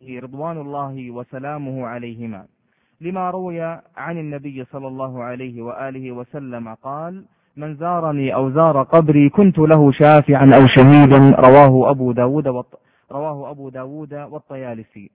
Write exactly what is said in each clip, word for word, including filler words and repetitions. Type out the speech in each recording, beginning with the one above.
وآله رضوان الله وسلامه عليهما، لما روي عن النبي صلى الله عليه وآله وسلم قال: من زارني أو زار قبري كنت له شافعا أو شهيدا. رواه أبو داود والط... رواه أبو داود والطيالسي.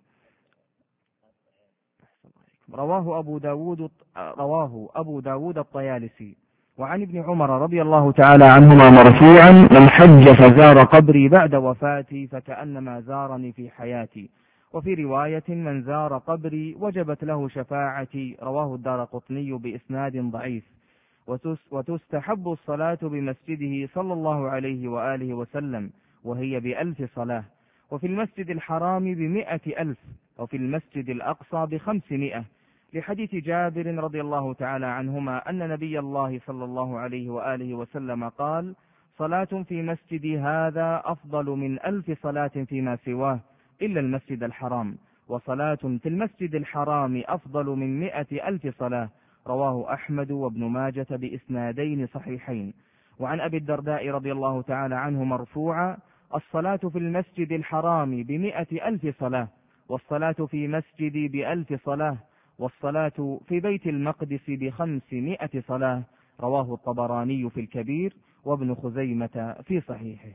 رواه أبو داود رواه أبو داود الطيالسي. وعن ابن عمر رضي الله تعالى عنهما مرفوعا: من حج فزار قبري بعد وفاتي فكأنما زارني في حياتي. وفي رواية: من زار قبري وجبت له شفاعتي. رواه الدارقطني بإسناد ضعيف. وتستحب الصلاة بمسجده صلى الله عليه وآله وسلم، وهي بألف صلاة، وفي المسجد الحرام بمئة ألف، وفي المسجد الأقصى بخمسمائة، لحديث جابر رضي الله تعالى عنهما أن نبي الله صلى الله عليه وآله وسلم قال: صلاة في مسجدي هذا أفضل من ألف صلاة فيما سواه إلا المسجد الحرام، وصلاة في المسجد الحرام أفضل من مئة ألف صلاة. رواه أحمد وابن ماجة بإسنادين صحيحين. وعن أبي الدرداء رضي الله تعالى عنه مرفوعا: الصلاة في المسجد الحرام بمئة ألف صلاة، والصلاة في مسجدي بألف صلاة، والصلاة في بيت المقدس بخمسمائة صلاة. رواه الطبراني في الكبير وابن خزيمة في صحيحه.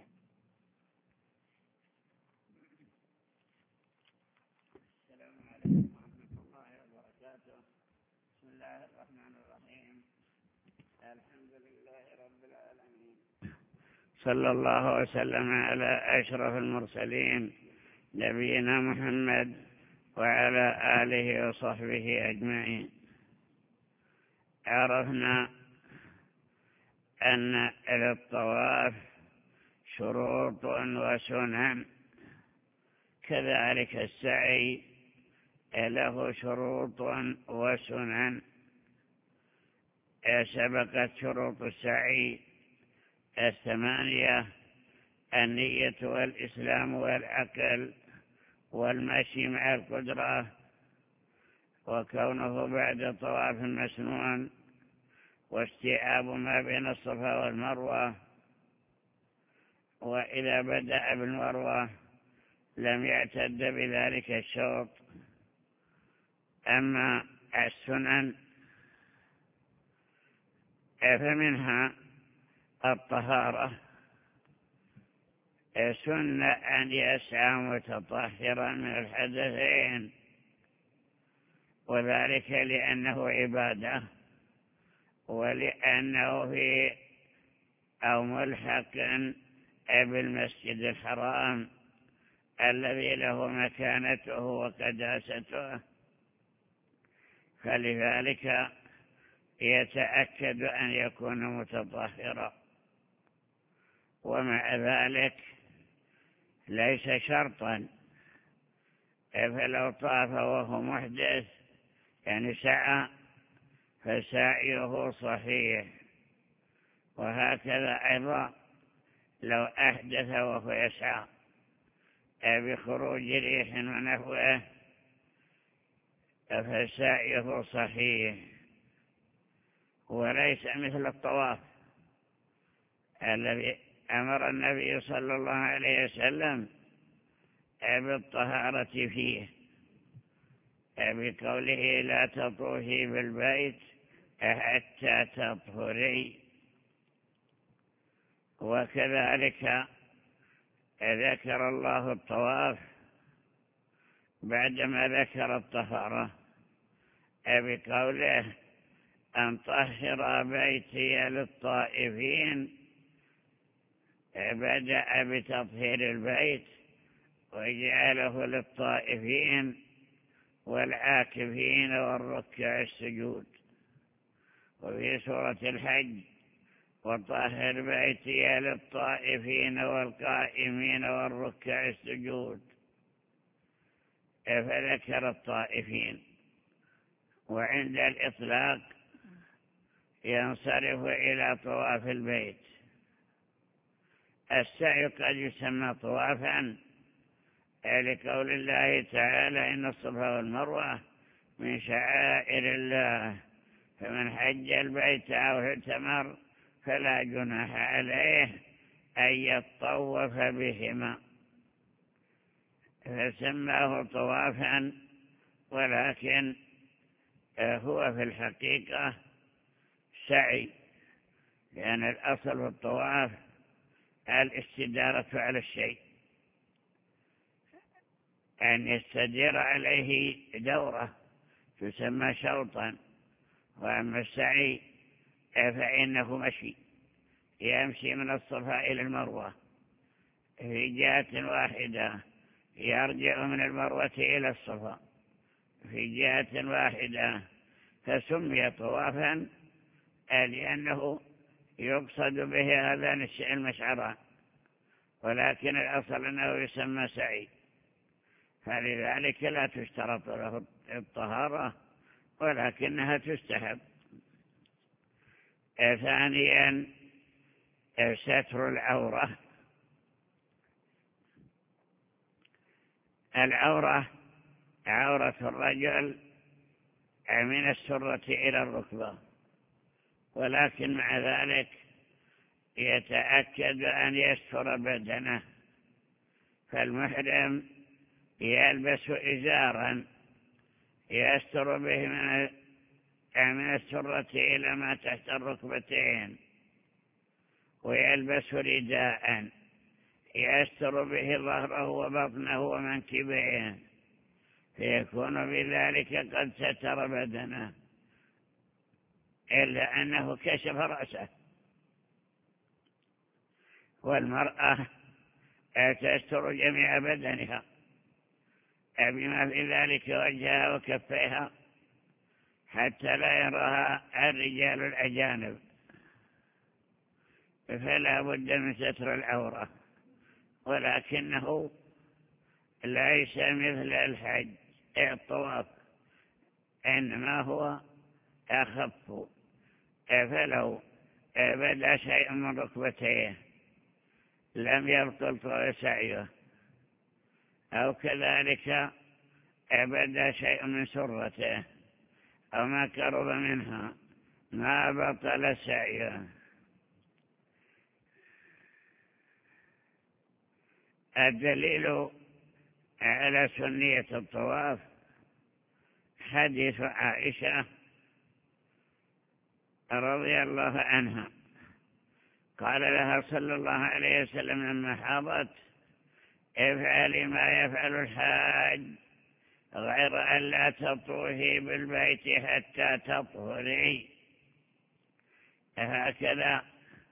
صلى الله وسلم على أشرف المرسلين نبينا محمد وعلى آله وصحبه أجمعين. عرفنا أن للطواف شروط وسنن، كذلك السعي له شروط وسنن. سبقت شروط السعي الثمانية: النية والإسلام والعقل والمشي مع القدرة، وكونه بعد طواف مسنون، واستيعاب ما بين الصفا والمروة، وإذا بدأ بالمروة لم يعتد بذلك الشوط. أما السنن فمنها الطهارة، سن أن يسعى متطهرا من الحدثين، وذلك لأنه عبادة، ولأنه في أو ملحق بالمسجد الحرام الذي له مكانته وقداسته، فلذلك يتأكد أن يكون متطهرا. ومع ذلك ليس شرطا، فلو طاف وهو محدث يعني سعى فسعيه صحيح، وهكذا أيضا لو أحدث وهو يسعى بخروج ريح ونحوه فسعيه صحيح، وليس مثل الطواف الذي أمر النبي صلى الله عليه وسلم بالطهارة فيه بقوله: لا تطوفي بالبيت حتى تطهري. وكذلك ذكر الله الطواف بعدما ذكر الطهارة بقوله: أن طهر بيتي للطائفين. بدأ بتطهير البيت وجعله للطائفين والعاكفين والركع السجود. وفي سورة الحج: وطهر بيتي للطائفين والقائمين والركع السجود، فذكر الطائفين. وعند الإطلاق ينصرف إلى طواف البيت. السعي قد يسمى طوافا لقول الله تعالى: إن الصفا والمروة من شعائر الله، فمن حج البيت أو اعتمر فلا جناح عليه أن يطوف بهما. فسماه طوافا، ولكن هو في الحقيقة سعي، لأن الأصل في الطواف الاستدارة على الشيء، أن يستدير عليه دورة تسمى شوطا. وأما السعي فإنه مشي، يمشي من الصفا إلى المروة في جهة واحدة، يرجع من المروة إلى الصفا في جهة واحدة، فسمي طوافا لأنه يقصد به هذان المشعران، ولكن الأصل أنه يسمى سعي، فلذلك لا تشترط له الطهارة ولكنها تستحب. ثانيا ستر العورة. العورة عورة الرجل من السرة إلى الركبة، ولكن مع ذلك يتأكد أن يستر بدنه، فالمحرم يلبس إزارا يستر به من السرة إلى ما تحت الركبتين، ويلبس رداء يستر به ظهره وبطنه ومنكبيه، فيكون بذلك قد ستر بدنه، إلا أنه كشف رأسه. والمرأة تستر جميع بدنها بما في ذلك وجهها وكفيها حتى لا يراها الرجال الأجانب، فلا بد من ستر العورة، ولكنه ليس مثل الحج الطواف، إنما هو أخف، فلو بدا شيء من ركبتيه لم يبطل سعيه، أو كذلك بدا شيء من سرته أو ما قرب منها ما بطل سعيه. الدليل على سنية الطواف حديث عائشة رضي الله عنها، قال لها صلى الله عليه وسلم لما حاضت: افعلي ما يفعل الحاج غير أن لا تطوفي بالبيت حتى تطهري. هكذا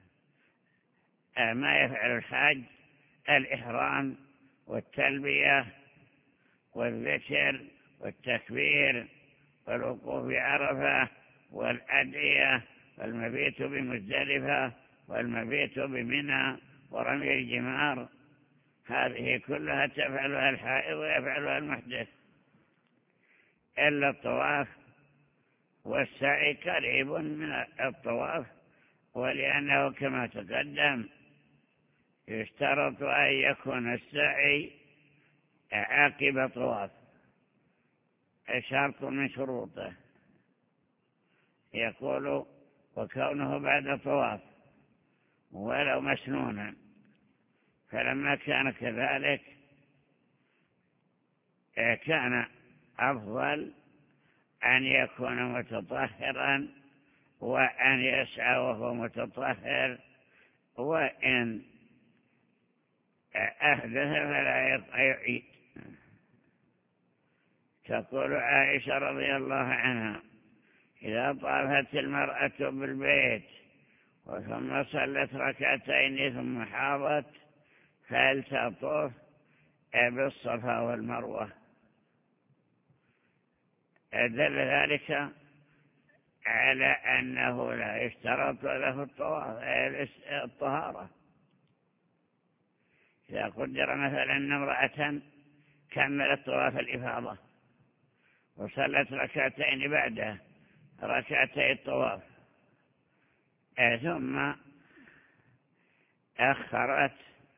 ما يفعل الحاج: الإحرام والتلبية والذكر والتكبير والوقوف بعرفة والأدعية والمبيت بمزدلفة والمبيت بمنى ورمي الجمار، هذه كلها تفعلها الحائض ويفعلها المحدث، إلا الطواف والسعي قريب من الطواف، ولأنه كما تقدم يشترط أن يكون السعي عقب طواف، شرط من شروطه، يقول: وكونه بعد طواف ولو مسنونا. فلما كان كذلك كان أفضل أن يكون متطهرا وأن يسعى وهو متطهر، وإن أحدث فلا يعيد. تقول عائشة رضي الله عنها: إذا طافت المرأة بالبيت وثم صلت ركعتين ثم حاضت فلتطوف بالصفا والمروة. دل ذلك على أنه لا يشترط له الطهارة. إذا قدر مثلا أن امرأة كملت طواف الإفاضة وصلت ركعتين بعده ركعتي الطواف، ثم أخرت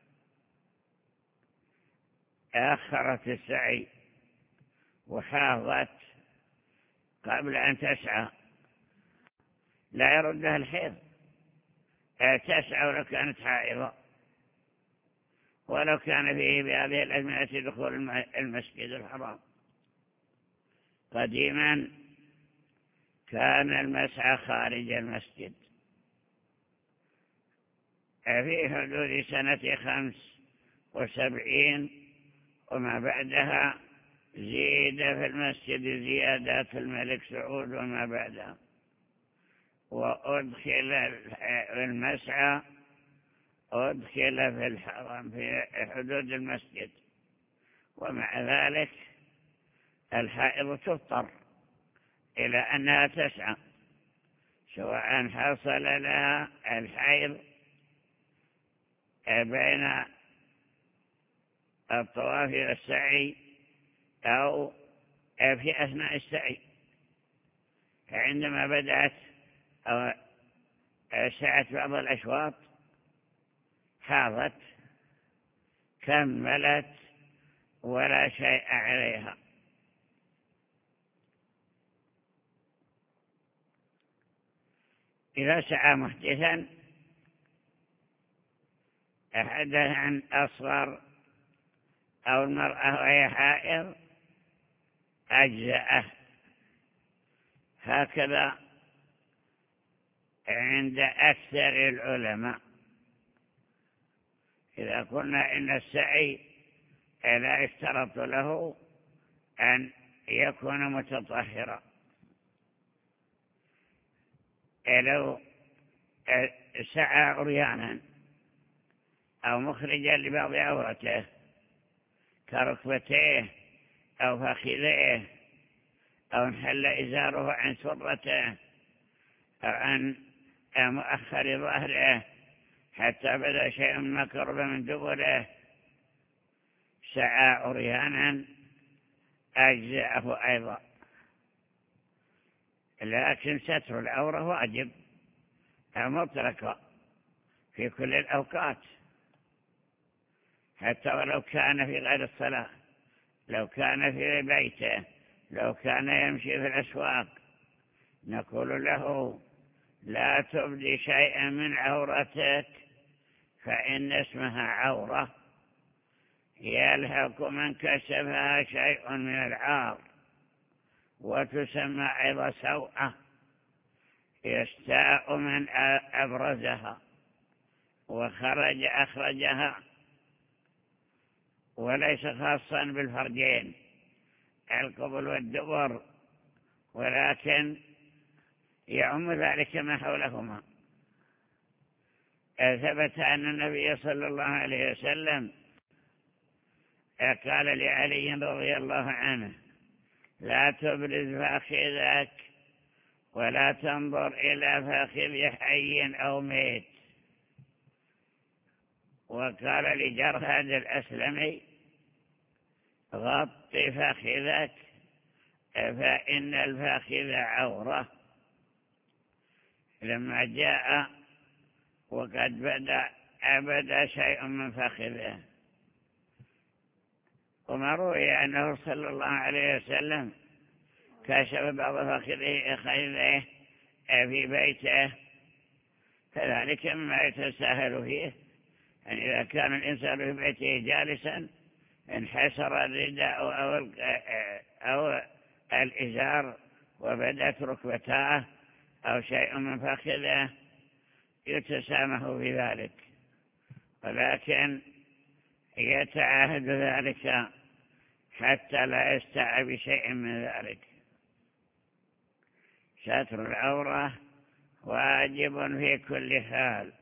أخرت السعي وحاضت قبل أن تسعى، لا يردها الحيض، تسعى ولو كانت حائضة، ولو كان فيه بهذه الأزمنة دخول المسجد الحرام. قديما كان المسعى خارج المسجد. في حدود سنة خمس وسبعين وما بعدها زيد في المسجد زيادات الملك سعود وما بعدها، وأدخل المسعى أدخل في الحرم في حدود المسجد. ومع ذلك الحائض تضطر إلى أنها تسعى، سواء حصل لها الحيض بين الطواف والسعي أو في أثناء السعي. فعندما بدأت أو سعت بعض الأشواط حاضت كملت ولا شيء عليها. إذا سعى محدثا حدثا أصغر أو المرأة وهي حائض أجزأه. هكذا عند أكثر العلماء. إذا قلنا إن السعي لا يشترط له أن يكون متطهرا، لو سعى عريانا أو مخرجا لبعض عورته كركبتيه أو فخذيه أو انحل إزاره عن سرته أو عن مؤخر ظهره حتى بدأ شيء ما قرب من دبره، سعى عريانا أجزأه أيضا. لكن ستر العورة واجب مطلقا في كل الأوقات، حتى ولو كان في غير الصلاة، لو كان في بيته، لو كان يمشي في الأسواق، نقول له لا تبدي شيئا من عورتك فإن اسمها عورة، يلحق من كسبها شيء من العار، وتسمى أيضا سوءة، يستاء من أبرزها وخرج أخرجها، وليس خاصا بالفرجين القبل والدبر، ولكن يعم ذلك ما حولهما. ثبت أن النبي صلى الله عليه وسلم قال لعلي رضي الله عنه لا تبرز فاخذك ولا تنظر إلى فاخذ حي أو ميت. وقال لجرهد الأسلمي غط فاخذك فإن الفاخذ عورة. لما جاء وقد بدأ أبدا شيء من فاخذه، وما روي أنه صلى الله عليه وسلم كشف بعض فاخذه في بيته، فذلك مما يتساهل فيه. يعني إذا كان الإنسان في بيته جالسا انحسر الرداء أو, أو الإزار وبدت ركبتاه أو شيء من فخذه يتسامح في ذلك، ولكن يتعاهد ذلك حتى لا يستعى بشيء من ذلك. ستر العورة واجب في كل حال.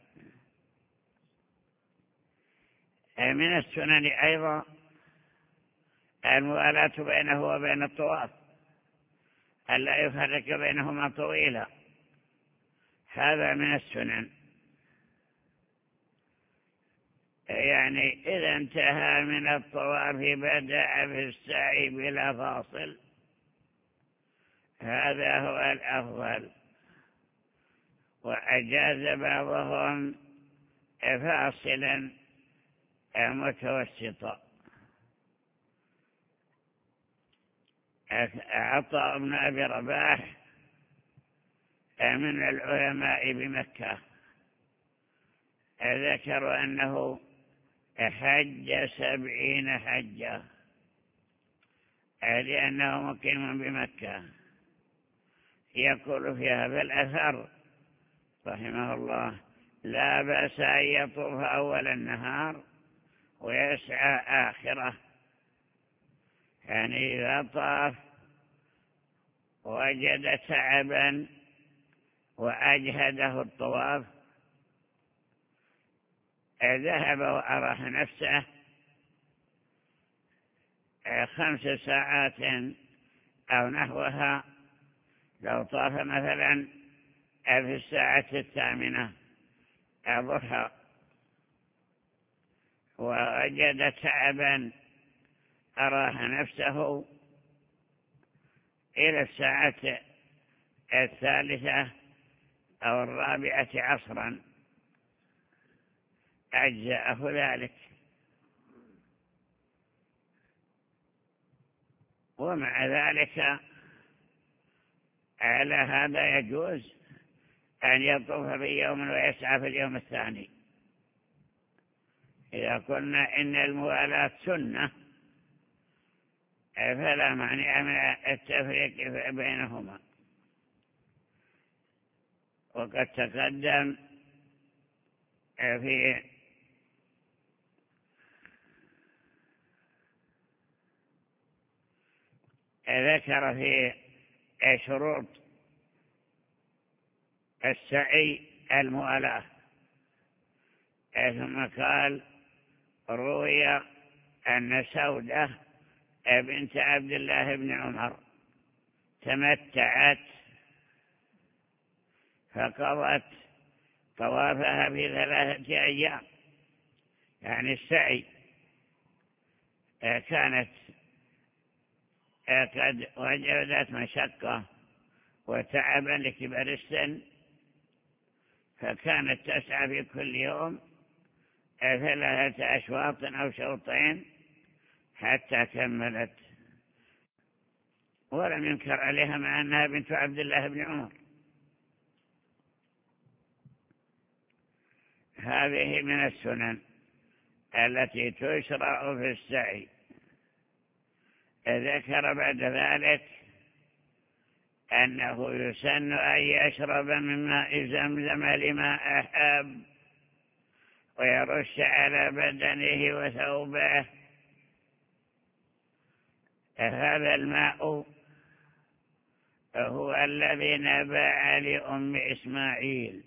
من السنن أيضا الموالاة بينه وبين الطواف، ألا يفرق بينهما طويلا، هذا من السنن. يعني إذا انتهى من الطواف بدأ في السعي بلا فاصل، هذا هو الأفضل. وأجاز بعضهم فاصلا متوسطا. عطاء بن أبي رباح من العلماء بمكة ذكروا أنه حج سبعين حجة، لأنه مقيم بمكة. يقول في هذا الأثر رحمه الله: لا بأس أن يطوف أول النهار ويسعى آخره، يعني إذا طاف وجد تعبا وأجهده الطواف ذهب وأراح نفسه خمس ساعات أو نحوها. لو طاف مثلا في الساعة الثامنة الضحى ووجد تعبا أراح نفسه إلى الساعة الثالثة أو الرابعة عصرا أجزأه ذلك. ومع ذلك على هذا يجوز أن يطوف في يوم ويسعى في اليوم الثاني إذا قلنا إن الموالاة سنة، فلا مانع من التفريق بينهما. وقد تقدم في ذكر في شروط السعي الموالاة، ثم قال: روي أن سودة بنت عبد الله بن عمر تمتعت فقضت طوافها في ثلاثة أيام، يعني السعي كانت قد وجدت مشقة وتعبا لكبر السن، فكانت تسعى في كل يوم ثلاثة أشواط أو شوطين حتى كملت، ولم ينكر عليها مع أنها بنت عبد الله بن عمر. هذه من السنن التي تشرع في السعي. ذكر بعد ذلك أنه يسن أن يشرب من ماء زمزم لما أحب ويرش على بدنه وثوبه. هذا الماء هو الذي نبع لأم إسماعيل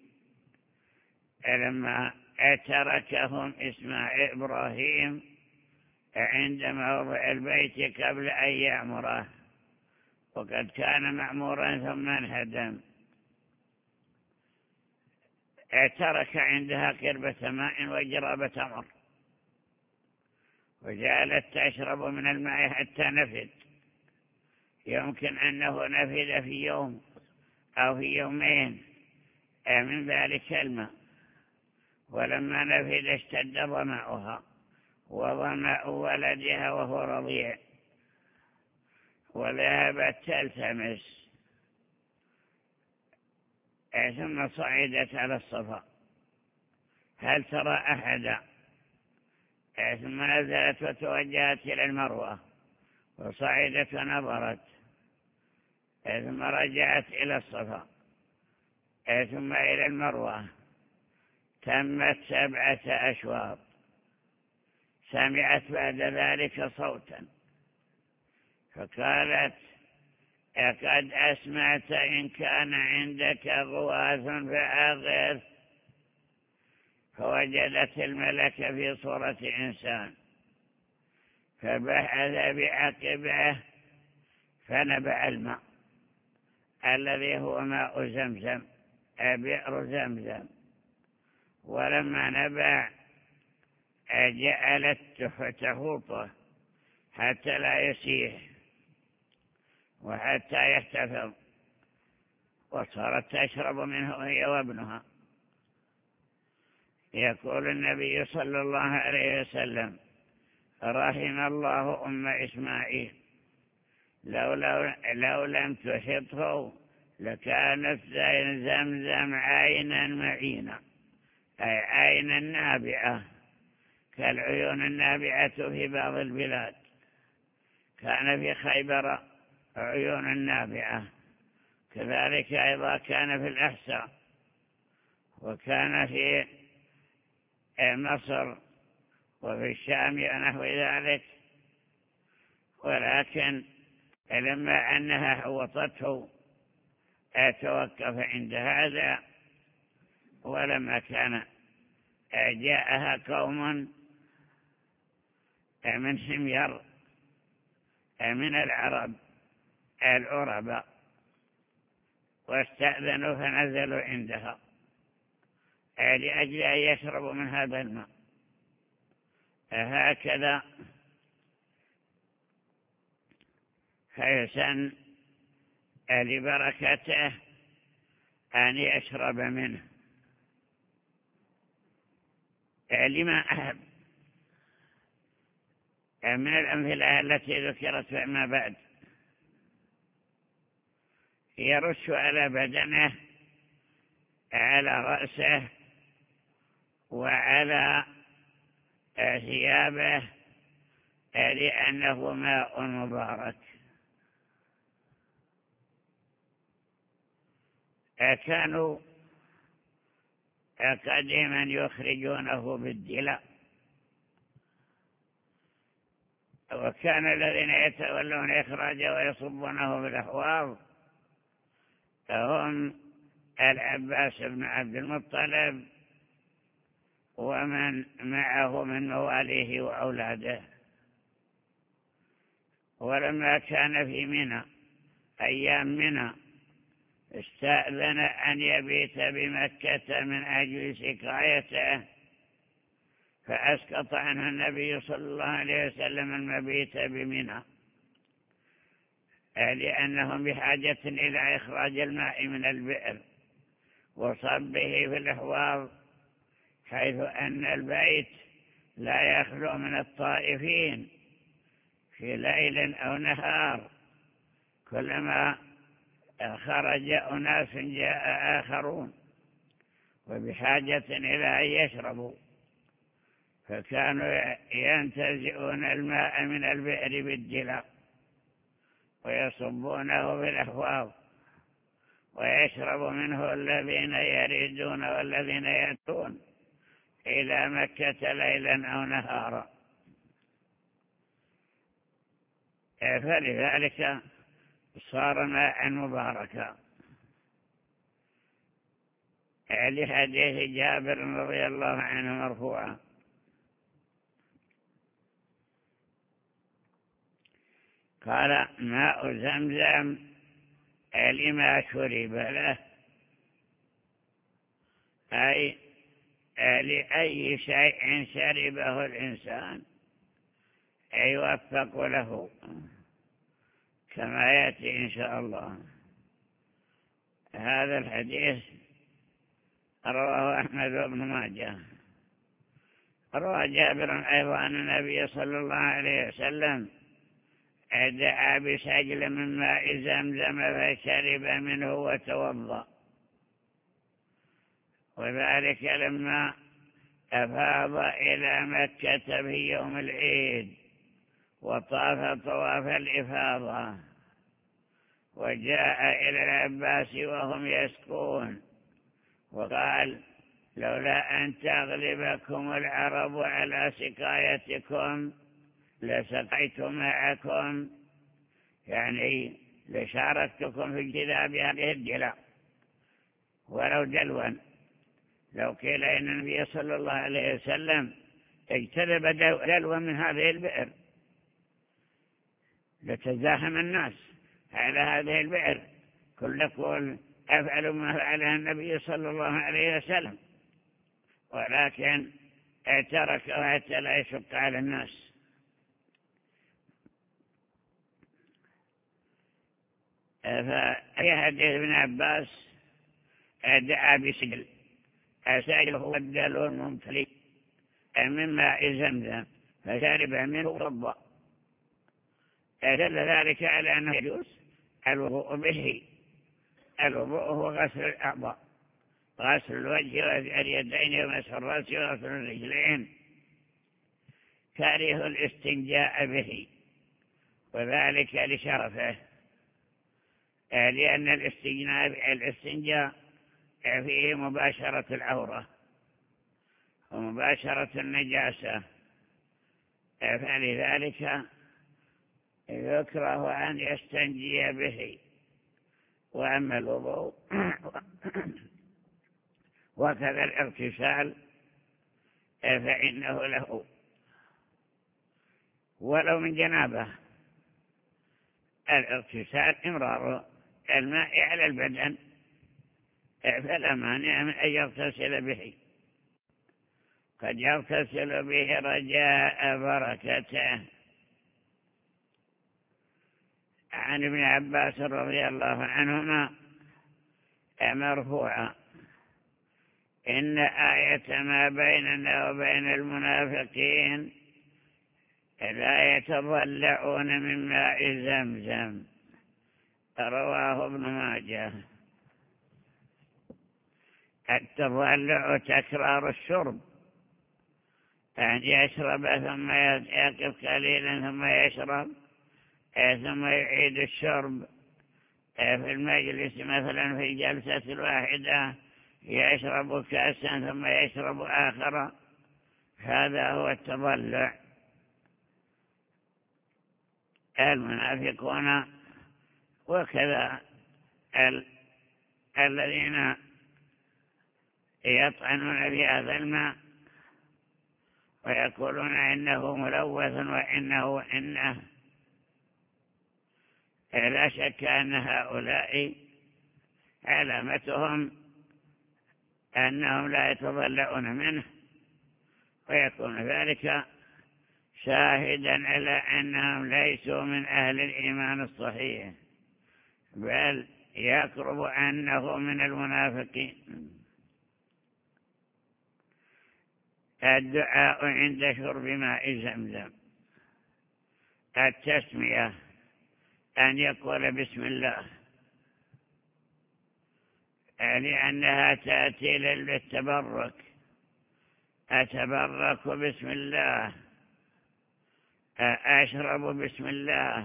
لما تركهم إسماعيل إبراهيم عند موضع البيت قبل أن يعمره، وقد كان معمورا ثم انهدم. ترك عندها قربة ماء وجرابة تمر، وجعلت تشرب من الماء حتى نفد. يمكن أنه نفد في يوم أو في يومين من ذلك الماء، ولما نفد اشتد ظمأها وظمأ ولدها وهو رضيع، وذهبت تلتمس، ثم صعدت على الصفا هل ترى أحدا، ثم نزلت وتوجهت إلى المروة وصعدت ونظرت، ثم رجعت إلى الصفا ثم إلى المروة. تمت سبعة أشواط. سمعت بعد ذلك صوتا فقالت: قد أسمعت إن كان عندك غواث فأغث. فوجدت الملك في صورة إنسان فبحث بعقبه فنبع الماء الذي هو ماء زمزم، بئر زمزم. ولما نبع جعلت تفوطه حتى لا يسيح وحتى يحتفظ، وصارت تشرب منه هي وابنها. يقول النبي صلى الله عليه وسلم: رحم الله أم إسماعيل، لو, لو, لو لم تحطه لكانت زمزم عينا معينا، أي عينا نابعة كالعيون النابعة في بعض البلاد. كان في خيبر عيون نابعة، كذلك أيضا كان في الأحساء، وكان في مصر وفي الشام ونحو ذلك، ولكن لما أنها حوطته توقف عند هذا. ولما كان جاءها قوم من حمير من العرب العرباء واستأذنوا فنزلوا عندها لأجل أن يشربوا من هذا الماء. هكذا فيسن لبركته أن يشرب منه لما أحب من الأمثلة التي ذكرت فيما بعد. يرش على بدنه، على رأسه وعلى ثيابه، لأنه ماء مبارك. كانوا قديما يخرجونه بالدلاء، وكان الذين يتولون إخراجه ويصبونه بالأحواض هم العباس بن عبد المطلب ومن معه من مواليه وأولاده. ولما كان في منى أيام منى استأذن أن يبيت بمكة من أجل سقايته، فأسقط عنه النبي صلى الله عليه وسلم المبيت بمنى، لأنهم بحاجة إلى إخراج الماء من البئر وصبه في الأحواض، حيث أن البيت لا يخلو من الطائفين في ليل أو نهار، كلما خرج أناس جاء آخرون وبحاجة إلى أن يشربوا، فكانوا ينتزعون الماء من البئر بالدلاء ويصبونه في الأحواض، ويشرب منه الذين يريدون والذين يأتون إلى مكة ليلا أو نهارا. فلذلك صار ماء مباركا، لحديث جابر رضي الله عنه مرفوعا: قال: ماء زمزم لما شرب له، أي لأي شيء شربه الإنسان يوفق له، كما يأتي إن شاء الله. هذا الحديث رواه أحمد بن ماجه. روى جابر أيضا أن النبي صلى الله عليه وسلم دعا بسجل من ماء زمزم فشرب منه وتوضأ، وذلك لما أفاض إلى مكة في يوم العيد وطاف طواف الإفاضة، وجاء إلى العباس وهم يسقون وقال: لولا أن تغلبكم العرب على سقايتكم لسقيت معكم، يعني لشاركتكم في اجتذاب هذه الدلاء ولو دلوا. لو قيل إن النبي صلى الله عليه وسلم اجتذب دلوا من هذه البئر لتزاحم الناس على هذه البئر، كل يقول أفعل ما فعلها النبي صلى الله عليه وسلم، ولكن تركه حتى لا يشق على الناس. ففي حديث ابن عباس دعا بسجل، السجل هو الدلو الممتلئ من ماء زمزم فشرب منه وضأ، دل ذلك على أنه يجوز الوضوء به. الوضوء هو غسل الأعضاء، غسل الوجه واليدين ومسح الرأس وغسل الرجلين، كره الاستنجاء به، وذلك لشرفه، لأن الاستنجاء فيه مباشرة العورة ومباشرة النجاسة، فلذلك يكره أن يستنجي به. وأما الوضوء وكذا الاغتسال فإنه له، ولو من جنابه. الاغتسال إمرار الماء على البدن، فلا مانع من أن يغتسل به، قد يغتسل به رجاء بركته. عن ابن عباس رضي الله عنهما مرفوعا: إن آية ما بيننا وبين المنافقين لا يتضلعون من ماء زمزم. رواه ابن ماجه. التضلع تكرار الشرب، أن يشرب ثم يقف قليلا ثم يشرب ثم يعيد الشرب في المجلس، مثلا في الجلسة الواحدة يشرب كأسا ثم يشرب آخر، هذا هو التضلع. المنافقون وكذا ال... الذين يطعنون في هذا الماء ويقولون إنه ملوث وإنه إنه، لا شك أن هؤلاء علامتهم أنهم لا يتضلعون منه، ويكون ذلك شاهدا على أنهم ليسوا من أهل الإيمان الصحيح، بل يقرب أنه من المنافقين. الدعاء عند شرب ماء زمزم: التسمية، أن يقول بسم الله، لأنها تأتي للتبرك. أتبرك بسم الله، أشرب بسم الله،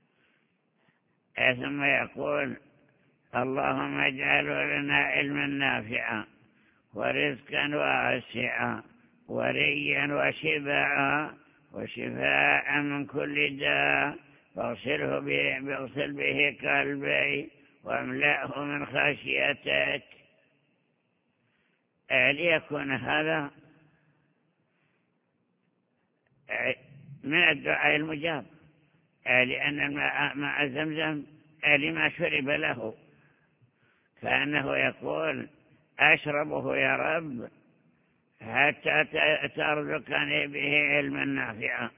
ثم يقول اللهم اجعله لنا علما نافعا ورزقا واسعا وريا وشبعا وشفاء من كل داء، فاغسله باغسل به قلبي واملأه من خشيتك. ليكون هذا من الدعاء المجاب، لأن الماء ماء زمزم لما شرب له، فأنه يقول أشربه يا رب حتى ترزقني به علما نافعا،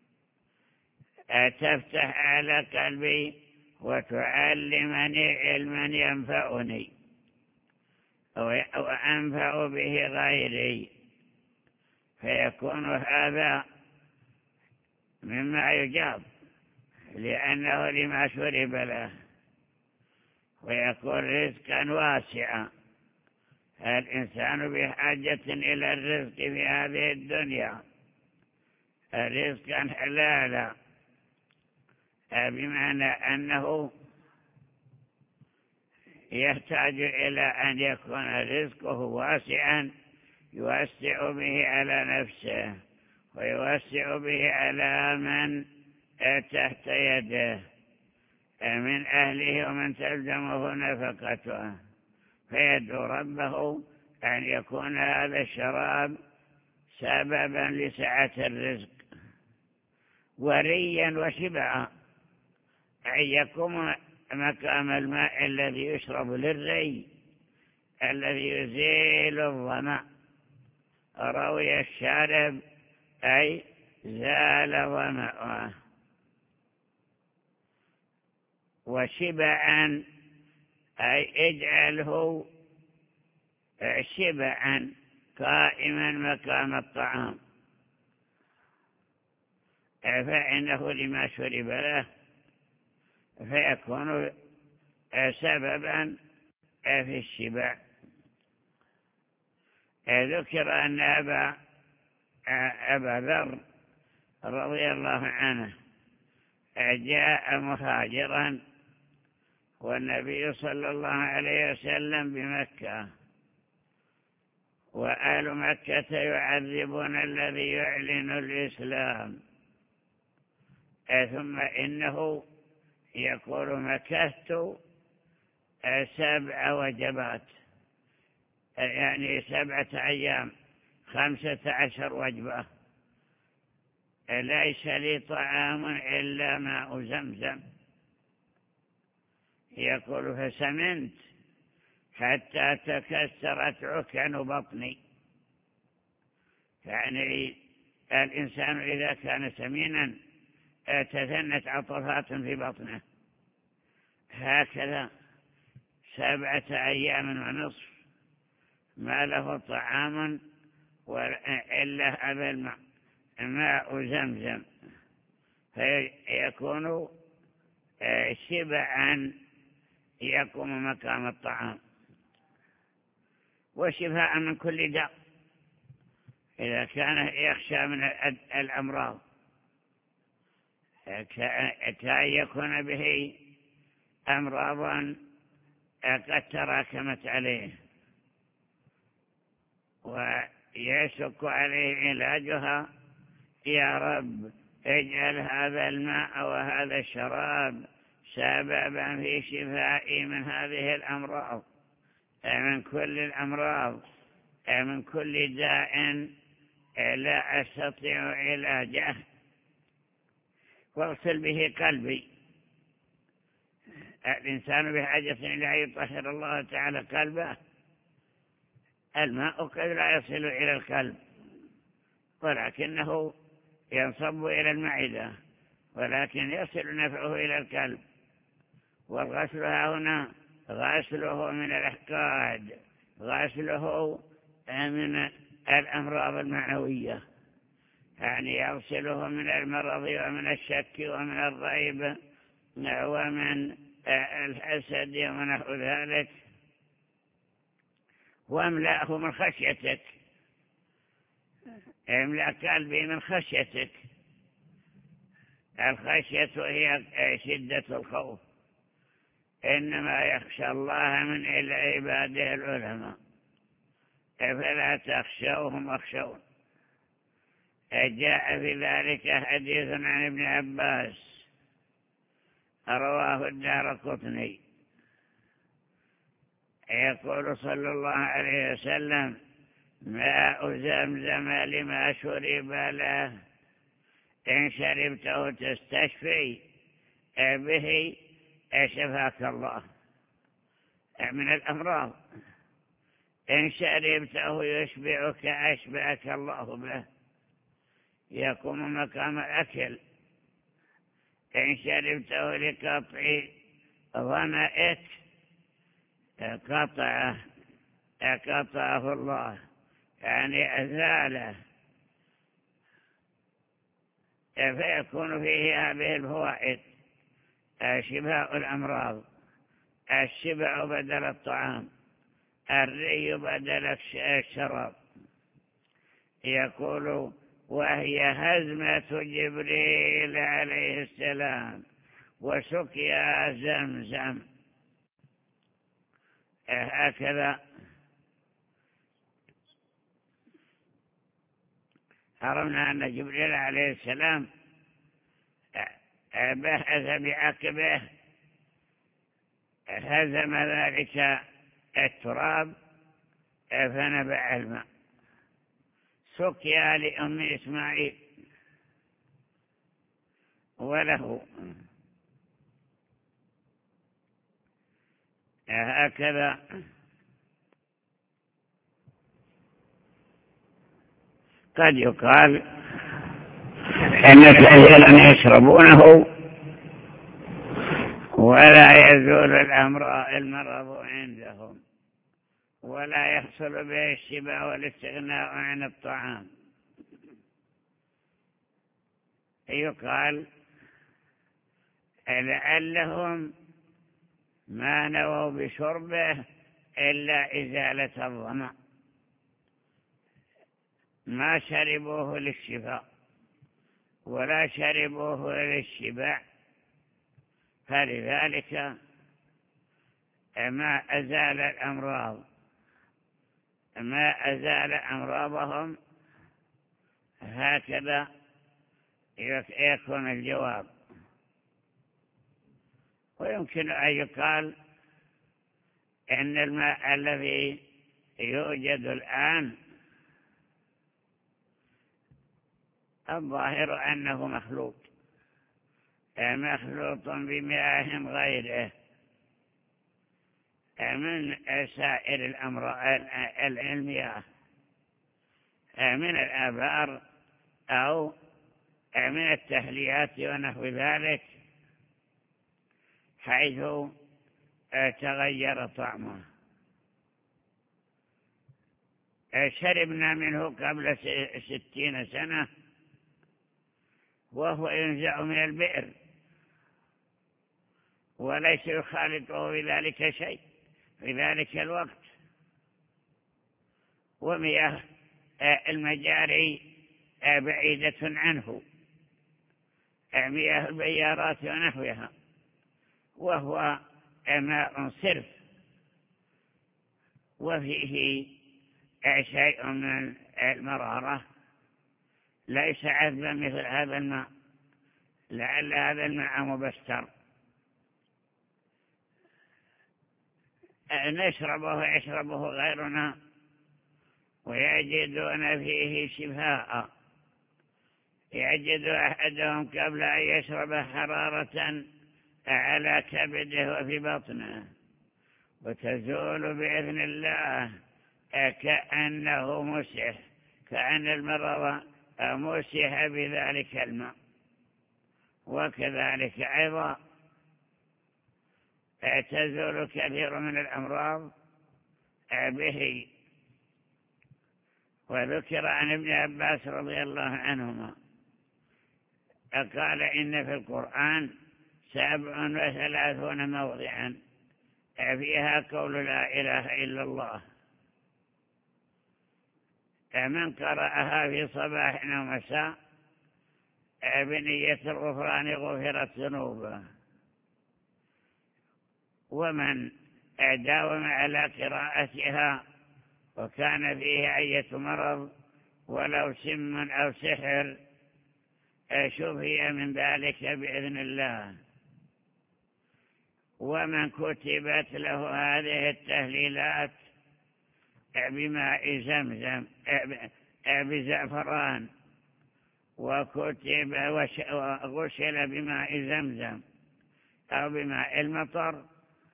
تفتح على قلبي وتعلمني علما ينفعني وأنفع به غيري، فيكون هذا مما يجاب لأنه لما شرب له. ويكون رزقا واسعا، الإنسان بحاجة إلى الرزق في هذه الدنيا، رزقا حلالا، بمعنى أنه يحتاج إلى أن يكون رزقه واسعا يوسع به على نفسه ويوسع به على من تحت يده من أهله ومن تلزمه نفقته، فيدعو ربه أن يكون هذا الشراب سببا لسعة الرزق. وريا وشبعا، أن يقوم مقام الماء الذي يشرب للري الذي يزيل الظمأ. روي الشارب أي زال ظمأه. وشبعا أي اجعله شبعا قائما مقام الطعام، فإنه لما شرب له فيكون سببا في الشبع. ذكر أن أبا, أبا ذر رضي الله عنه جاء مهاجرا والنبي صلى الله عليه وسلم بمكة، وأهل مكة يعذبون الذي يعلن الإسلام، ثم إنه يقول مكثت سبع وجبات، يعني سبعة أيام خمسة عشر وجبة، ليس لي طعام إلا ماء زمزم. يقول فسمنت حتى تكسرت عكن بطني، يعني الإنسان إذا كان سمينا تثنت عطفات في بطنه، هكذا سبعة أيام ونصف ما له طعام إلا هذا الماء ماء زمزم، فيكون شبعا يقوم مقام الطعام وشفاء من كل داء إذا كان يخشى من الأمراض، كأن يكون به أمراضا قد تراكمت عليه ويشك عليه علاجها. يا رب اجعل هذا الماء وهذا الشراب سببا في شفائي من هذه الأمراض، من كل الأمراض، من كل داء لا أستطيع علاجه، واغسل به قلبي. الإنسان بحاجة إلى أن يطهر الله تعالى قلبه. الماء قد لا يصل إلى القلب ولكنه ينصب إلى المعدة، ولكن يصل نفعه إلى القلب. والغسل هنا غسله من الأحقاد، غسله من الأمراض المعنوية، يعني يغسله من المرض ومن الشك ومن الريب ومن الحسد ونحو ذلك، واملأه من خشيتك، املأ قلبي من خشيتك. الخشية هي شدة الخوف، إنما يخشى الله من عباده العلماء، فلا تخشوهم واخشون. جاء في ذلك حديث عن ابن عباس رواه الدارقطني، يقول صلى الله عليه وسلم: ماء زمزم لما شرب له، إن شربته تستشفي به شفاك الله من الأمراض، إن شربته يشبعك أشبعك الله به، يقوم مقام الأكل. إن شربته لقطع ظمئك قطعه قطعه الله، يعني أزاله، فيكون فيه هذه الفوائد: شفاء الأمراض، الشبع بدل الطعام، الري بدل الشراب. يقول: وهي هزمة جبريل عليه السلام وسقيا زمزم. هكذا عرفنا أن جبريل عليه السلام بحث بعقبه، هزم ذلك التراب فنبع الماء، سقيا لأم إسماعيل وله. هكذا قد يقال إن الذين يشربونه ولا يزول المرض عندهم ولا يحصل به الشبع والاستغناء عن الطعام. يقال لعلهم ما نووا بشربه إلا إزالة الظمأ، ما شربوه للشفاء، ولا شربوه للشبع، فلذلك ما أزال الأمراض ما أزال أمراضهم. هكذا يكون الجواب. ويمكن أن يقال إن الماء الذي يوجد الآن الظاهر أنه مخلوط مخلوط بمياه غيره من سائر الأمراض المياه من الآبار أو من التهليات ونحو ذلك، حيث تغير طعمه. شربنا منه قبل ستين سنة وهو ينزع من البئر وليس يخالطه بذلك شيء في ذلك الوقت، ومياه المجاري بعيدة عنه، مياه البيارات ونحوها، وهو ماء صرف وفيه شيء من المرارة، ليس عذبا مثل هذا الماء، لعل هذا الماء مبستر نشربه يشربه غيرنا ويجدون فيه شفاء. يجد أحدهم قبل أن يشرب حرارة على كبده وفي بطنه، وتزول بإذن الله كأنه مسح، كأن المرض مسح بذلك الماء. وكذلك أيضا تزول كثير من الأمراض به. وذكر عن ابن عباس رضي الله عنهما قال إن في القرآن سبع وثلاثون موضعا فيها قول لا إله إلا الله، من قرأها في صباح ومساء بنية الغفران غفرت ذنوبه، ومن داوم على قراءتها وكان فيه أية مرض ولو سم أو سحر شفي من ذلك بإذن الله. ومن كتبت له هذه التهليلات بماء زمزم بزعفران وكتب وغسل بماء زمزم أو بماء المطر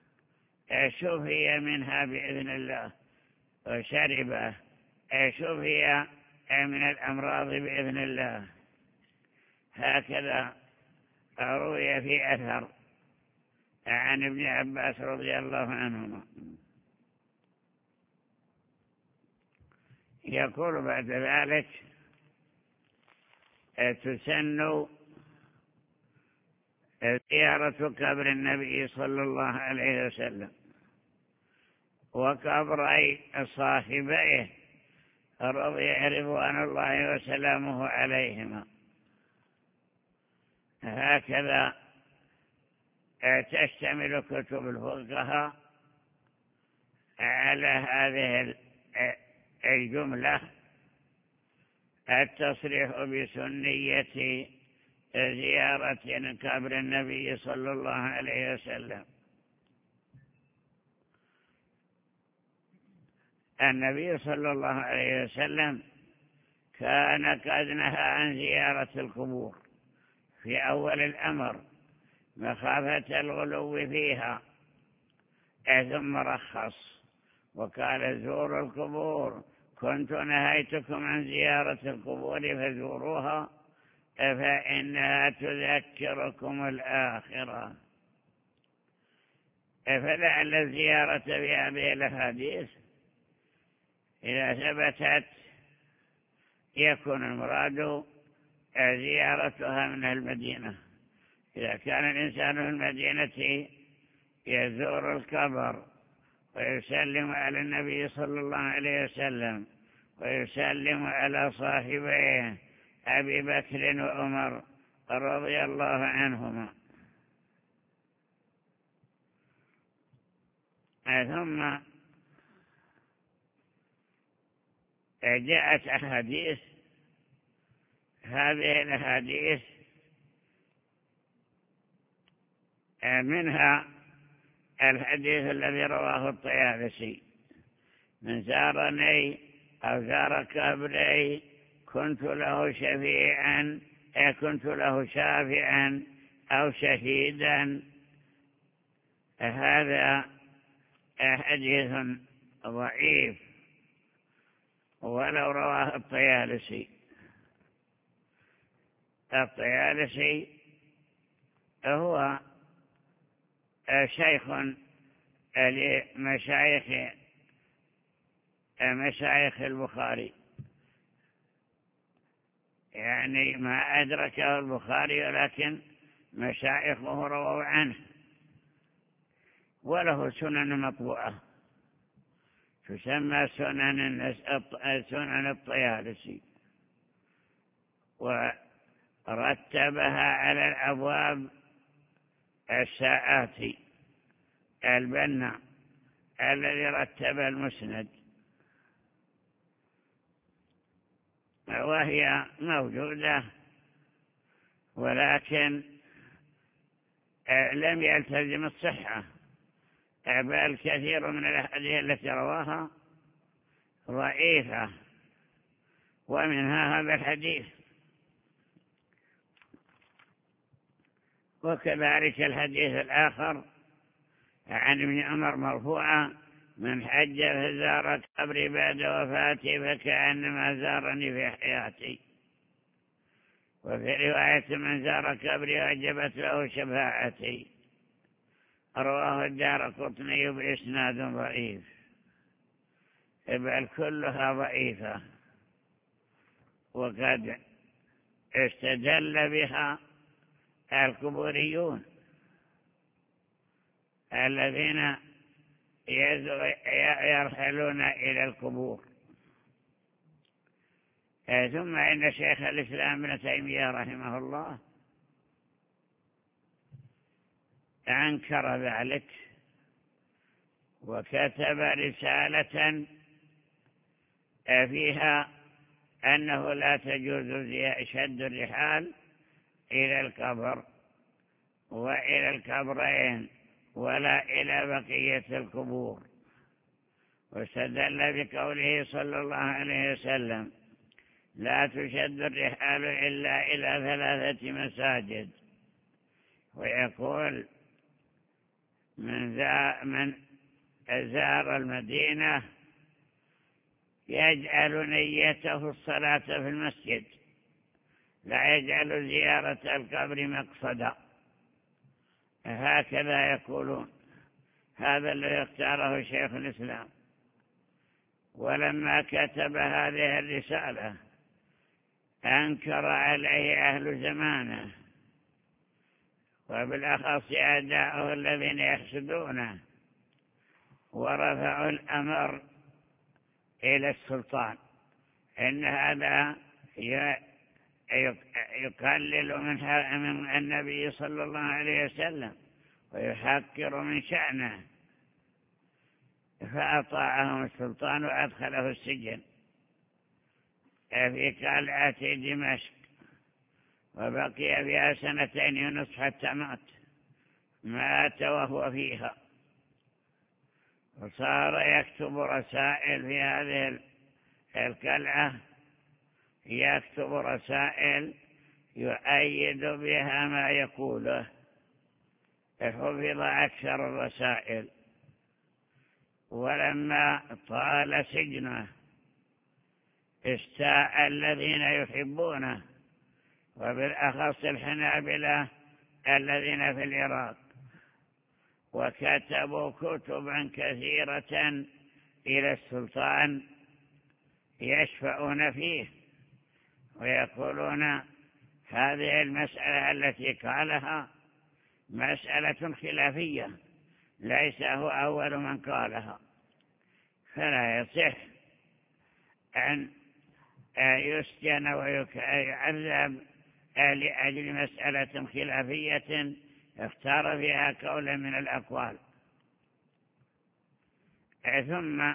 شفي منها بإذن الله، وشرب شفي من الأمراض بإذن الله. هكذا روي في أثر عن ابن عباس رضي الله عنهما. يقول بعد ذلك تسن زيارة قبر النبي صلى الله عليه وسلم وقبري صاحبيه رضي رضوان الله وسلامه عليهما. هكذا تشتمل كتب الفقهاء على هذه الجملة: التصريح بسنية زيارة قبر النبي صلى الله عليه وسلم. النبي صلى الله عليه وسلم كان قد نهى عن زيارة القبور في أول الأمر مخافة الغلو فيها، ثم رخص وقال: زوروا القبور، كنت نهيتكم عن زيارة القبور فزوروها فإنها تذكركم الآخرة. فلعل الزيارة في هذه الأحاديث إذا ثبتت يكون المراد زيارتها من المدينة. إذا كان الإنسان في المدينة يزور القبر ويسلم على النبي صلى الله عليه وسلم ويسلم على صاحبيه أبي بكر وعمر رضي الله عنهما. ثم جاءت أحاديث، هذه الأحاديث منها الحديث الذي رواه الطيالسي: من زارني أو زار قبري كنت له شفيعا، كنت له شافعا أو شهيدا. هذا حديث ضعيف ولو رواه الطيالسي. الطيالسي هو شيخ لمشايخ مشايخ البخاري، يعني ما أدركه البخاري ولكن مشايخه رووا عنه، وله سنن مطبوعة تسمى سنن سنن الطيالسي، ورتبها على الأبواب الساعاتي البنا الذي رتب المسند، وهي موجودة ولكن لم يلتزم الصحة، بل كثير من الأحاديث التي رواها ضعيفة، ومنها هذا الحديث. وكذلك الحديث الآخر عن ابن عمر مرفوعا: من حج فزار قبري بعد وفاتي فكأنما زارني في حياتي. وفي رواية: من زار قبري وجبت له شفاعتي. رواه الدارقطني بإسناد ضعيف، بل كلها ضعيفة، وقد استدل بها القبوريون الذين يرحلون إلى القبور. ثم إن شيخ الإسلام ابن تيمية رحمه الله أنكر ذلك، وكتب رسالة فيها أنه لا تجوز شد الرحال إلى القبر وإلى القبرين ولا إلى بقية القبور، واستدل بقوله صلى الله عليه وسلم: لا تشد الرحال إلا إلى ثلاثة مساجد. ويقول: من من زار المدينة يجعل نيته الصلاة في المسجد، لا يجعل زيارة القبر مقصدا. هكذا يقولون، هذا الذي اختاره شيخ الإسلام. ولما كتب هذه الرسالة أنكر عليه أهل زمانه، وبالأخص أعداؤه الذين يحسدونه، ورفعوا الأمر إلى السلطان إن هذا يقلل من النبي صلى الله عليه وسلم ويحقر من شأنه. فأطاعهم السلطان وأدخله السجن في قلعة دمشق، وبقي فيها سنتين ونصف حتى مات مات وهو فيها. وصار يكتب رسائل في هذه القلعة، يكتب رسائل يؤيد بها ما يقوله. حفظ أكثر الرسائل. ولما طال سجنه استاء الذين يحبونه، وبالأخص الحنابلة الذين في العراق، وكتبوا كتبا كثيرة إلى السلطان يشفعون فيه ويقولون هذه المسألة التي قالها مسألة خلافية، ليس هو أول من قالها، فلا يصح أن يسجن ويعذب لأجل مسألة خلافية اختار فيها قولا من الأقوال. ثم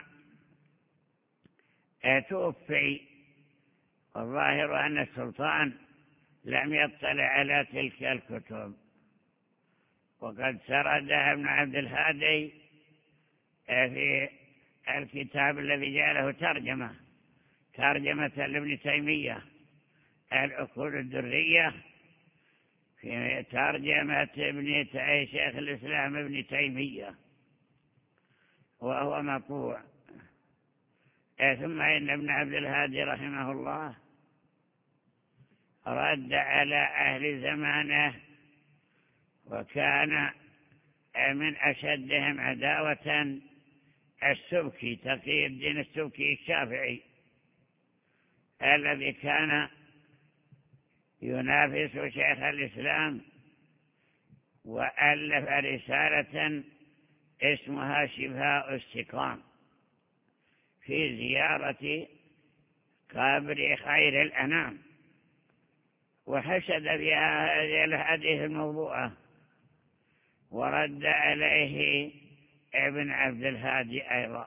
توفي، والظاهر أن السلطان لم يطلع على تلك الكتب، وقد سردها ابن عبد الهادي في الكتاب الذي جاء له ترجمة ترجمة لابن تيمية، العقول الدرية، في ترجمة ابن شيخ الإسلام ابن تيمية، وهو مطبوع. ثم إن ابن عبد الهادي رحمه الله رد على أهل زمانه، وكان من أشدهم عداوة السبكي، تقي الدين السبكي الشافعي، الذي كان ينافس شيخ الإسلام، وألف رسالة اسمها شفاء السقام في زيارة قبر خير الأنام، وحشد فيها هذه الحديث الموضوعة، ورد عليه ابن عبد الهادي أيضا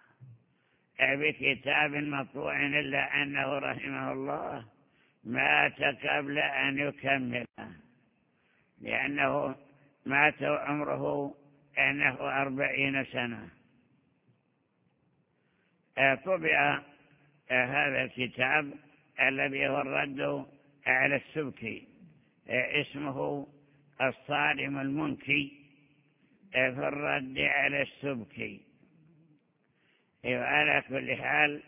بكتاب مطبوع، إلا أنه رحمه الله مات قبل أن يكمله، لأنه مات عمره أنه أربعين سنة. طبع هذا الكتاب الذي هو الرد على السبكي، اسمه الصارم المنكي في الرد على السبكي. على كل حال،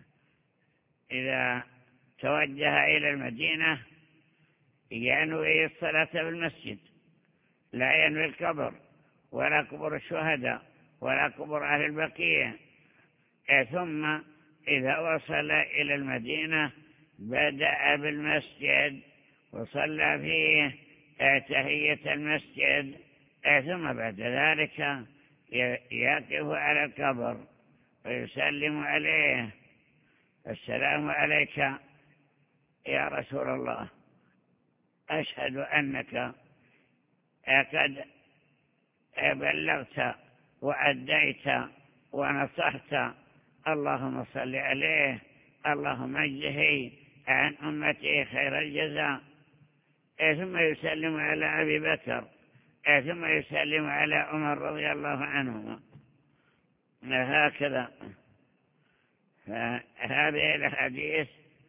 إذا توجه إلى المدينة ينوي الصلاة في المسجد، لا ينوي القبر ولا قبور الشهداء ولا قبور أهل البقية. ثم إذا وصل إلى المدينة بدأ بالمسجد وصلى فيه تحية المسجد، ثم بعد ذلك يقف على القبر ويسلم عليه: السلام عليك يا رسول الله، أشهد أنك قد بلغت وأديت ونصحت، اللهم صل عليه، اللهم اجزه عن أمته خير الجزاء. ثم يسلم على أبي بكر، ثم يسلم على عمر رضي الله عنهما، هكذا. فهذه الحديث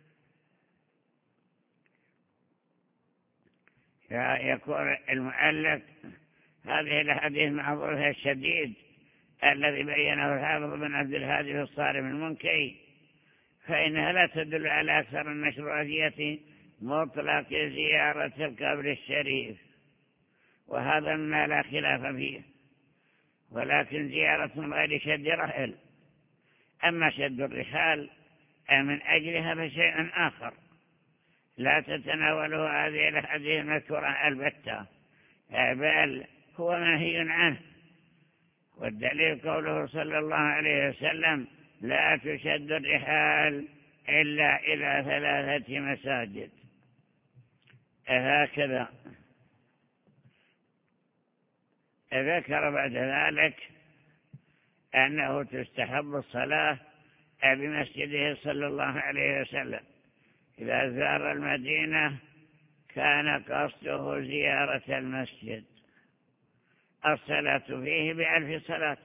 يقول المؤلف: هذه الحديث معروفها الشديد الذي بينه الحافظ بن عبد الهادي في الصارم المنكي، فإنها لا تدل على أكثر من مشروعية مطلق زيارة القبر الشريف، وهذا ما لا خلاف فيه، ولكن زيارة غير شد رحل. أما شد الرحال من أجلها فشيء آخر لا تتناوله هذه الحديث المذكورة البتة، بل هو منهي عنه. والدليل قوله صلى الله عليه وسلم: لا تشد الرحال إلا إلى ثلاثة مساجد. هكذا ذكر بعد ذلك أنه تستحب الصلاة بمسجده صلى الله عليه وسلم. إذا زار المدينة كان قصده زيارة المسجد، الصلاة فيه بألف صلاة،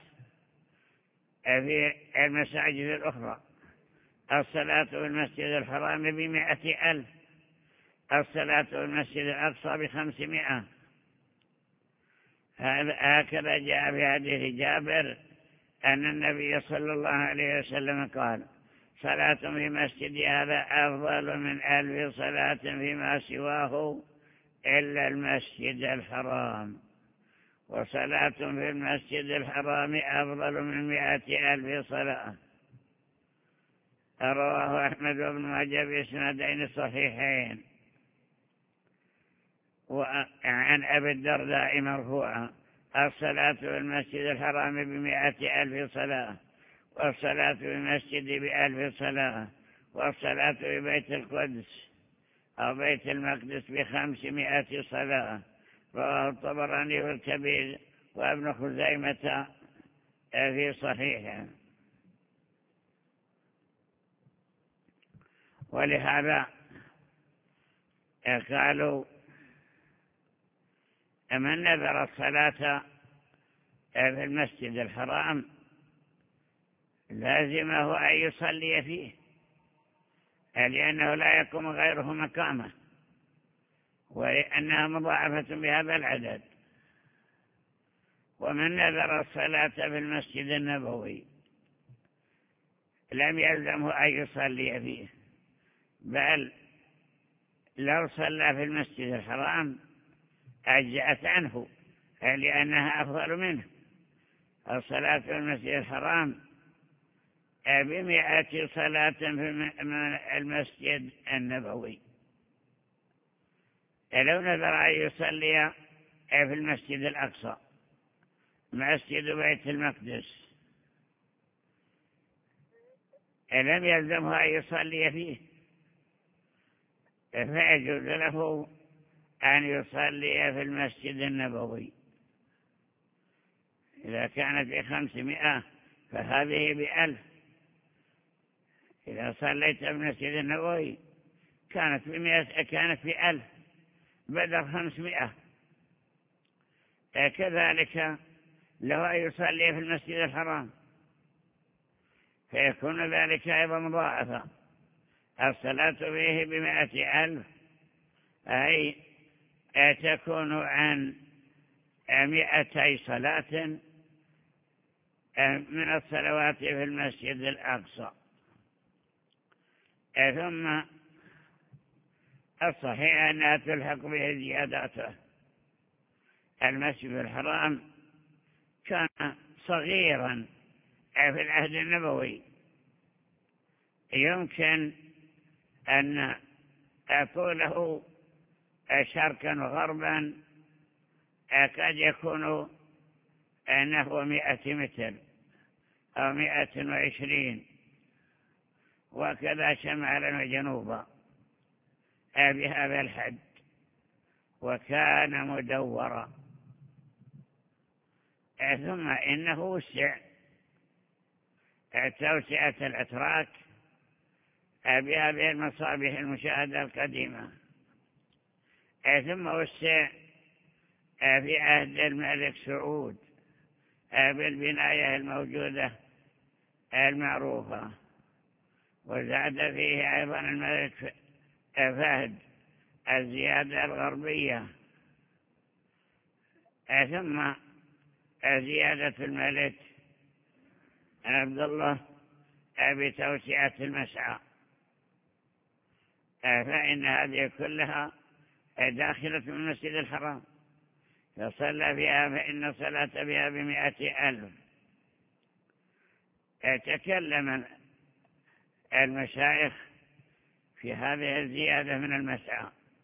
في المساجد الأخرى الصلاة في المسجد الحرام بمائة ألف، الصلاة في المسجد الأقصى بخمسمائة. هكذا جاء في حديث جابر أن النبي صلى الله عليه وسلم قال: صلاة في مسجد هذا أفضل من ألف صلاة فيما سواه إلا المسجد الحرام، وصلاة في المسجد الحرام أفضل من مئة ألف صلاة. رواه أحمد بن ماجه بإسنادين صحيحين. وعن أبي الدرداء مرفوعا: الصلاة في المسجد الحرام بمئة ألف صلاة، والصلاة في المسجد بألف صلاة، والصلاة في بيت القدس أو بيت المقدس بخمسمائة صلاة. رواه الطبراني في الكبير وابن خزيمة في صحيحه. ولهذا قالوا من نذر الصلاة في المسجد الحرام لازمه أن يصلي فيه، لأنه لا يقوم غيره مقامه، ولأنها مضاعفة بهذا العدد. ومن نذر الصلاة في المسجد النبوي لم يلزمه أن يصلي فيه، بل لو صلى في المسجد الحرام أجزأت عنه، لأنها أفضل منه. الصلاة في المسجد الحرام بمئة صلاة في المسجد النبوي. لو نذر أن يصلي في المسجد الأقصى مسجد بيت المقدس لم يلزمه أن يصلي فيه، فيجوز له أن يصلي في المسجد النبوي. إذا كانت بخمسمائة فهذه بألف. إذا صليت في المسجد النبوي كانت بمئة كانت بألف بدل خمسمائة. كذلك لو أن يصلي في المسجد الحرام فيكون ذلك أيضا مضاعفا. الصلاة فيه بمئة ألف، أي تكون عن مئتي صلاة من الصلوات في المسجد الأقصى. ثم الصحيح أنها تلحق به زياداته. المسجد الحرام كان صغيرا في العهد النبوي، يمكن أن طوله شرقا وغربا قد يكون نحو مئة متر أو مئة وعشرين، وكذا شمالا وجنوبا بهذا الحد، وكان مدورا. ثم إنه وسع توسعة الأتراك بهذه المصابيح المشاهدة القديمة، ثم وسع في عهد الملك سعود بالبناية الموجودة المعروفة، وزاد فيه أيضا الملك فهد الزيادة الغربية، ثم زيادة الملك عبد الله بتوسعة المسعى. فإن هذه كلها داخلة من المسجد الحرام، فصلى فيها فإن صلاة بها بمئة ألف. تكلم المشايخ في هذه الزيادة من المسعى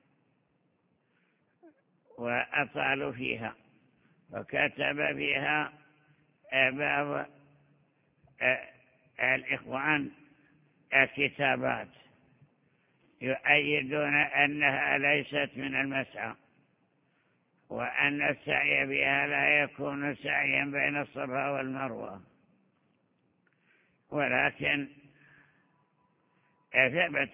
وأطالوا فيها، وكتب فيها بعض الإخوان كتابات يؤيدون أنها ليست من المسعى، وأن السعي بها لا يكون سعيا بين الصفا والمروة، ولكن ثبت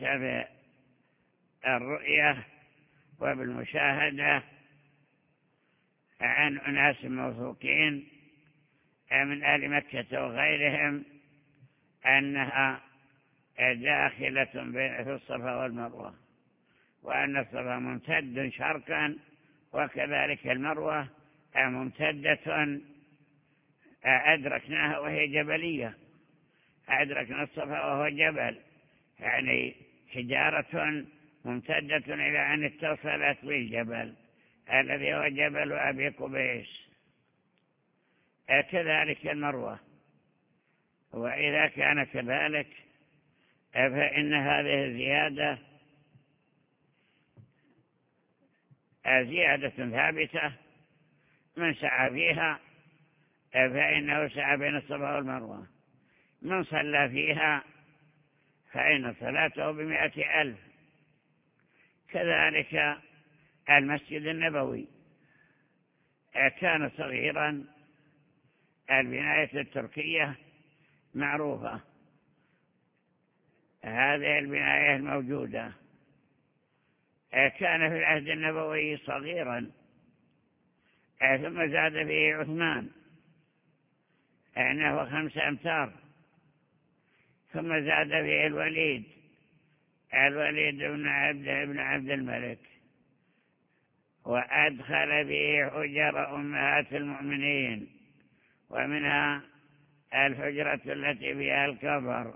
بالرؤية وبالمشاهدة عن أناس موثوقين من أهل مكة وغيرهم أنها داخلة في الصفا والمروة، وأن الصفا ممتد شرقا وكذلك المروة ممتدة أدركناها وهي جبلية. أدركنا الصفا وهو جبل، يعني حجارة ممتدة إلى أن اتصلت بالجبل الذي هو جبل أبي قبيس. كذلك المروة. وإذا كان كذلك فإن هذه الزيادة زيادة ثابتة، من سعى فيها فإنه سعى بين الصفا والمروة، من صلى فيها فإن صلاته بمئة ألف. كذلك المسجد النبوي كان صغيرا، البناية التركية معروفة، هذه البناية الموجودة كان في العهد النبوي صغيرا، ثم زاد فيه عثمان أنه خمس أمتار، ثم زاد فيه الوليد الوليد بن عبد بن عبد الملك، وأدخل فيه حجر أمهات المؤمنين، ومنها الحجرة التي فيها الكبر.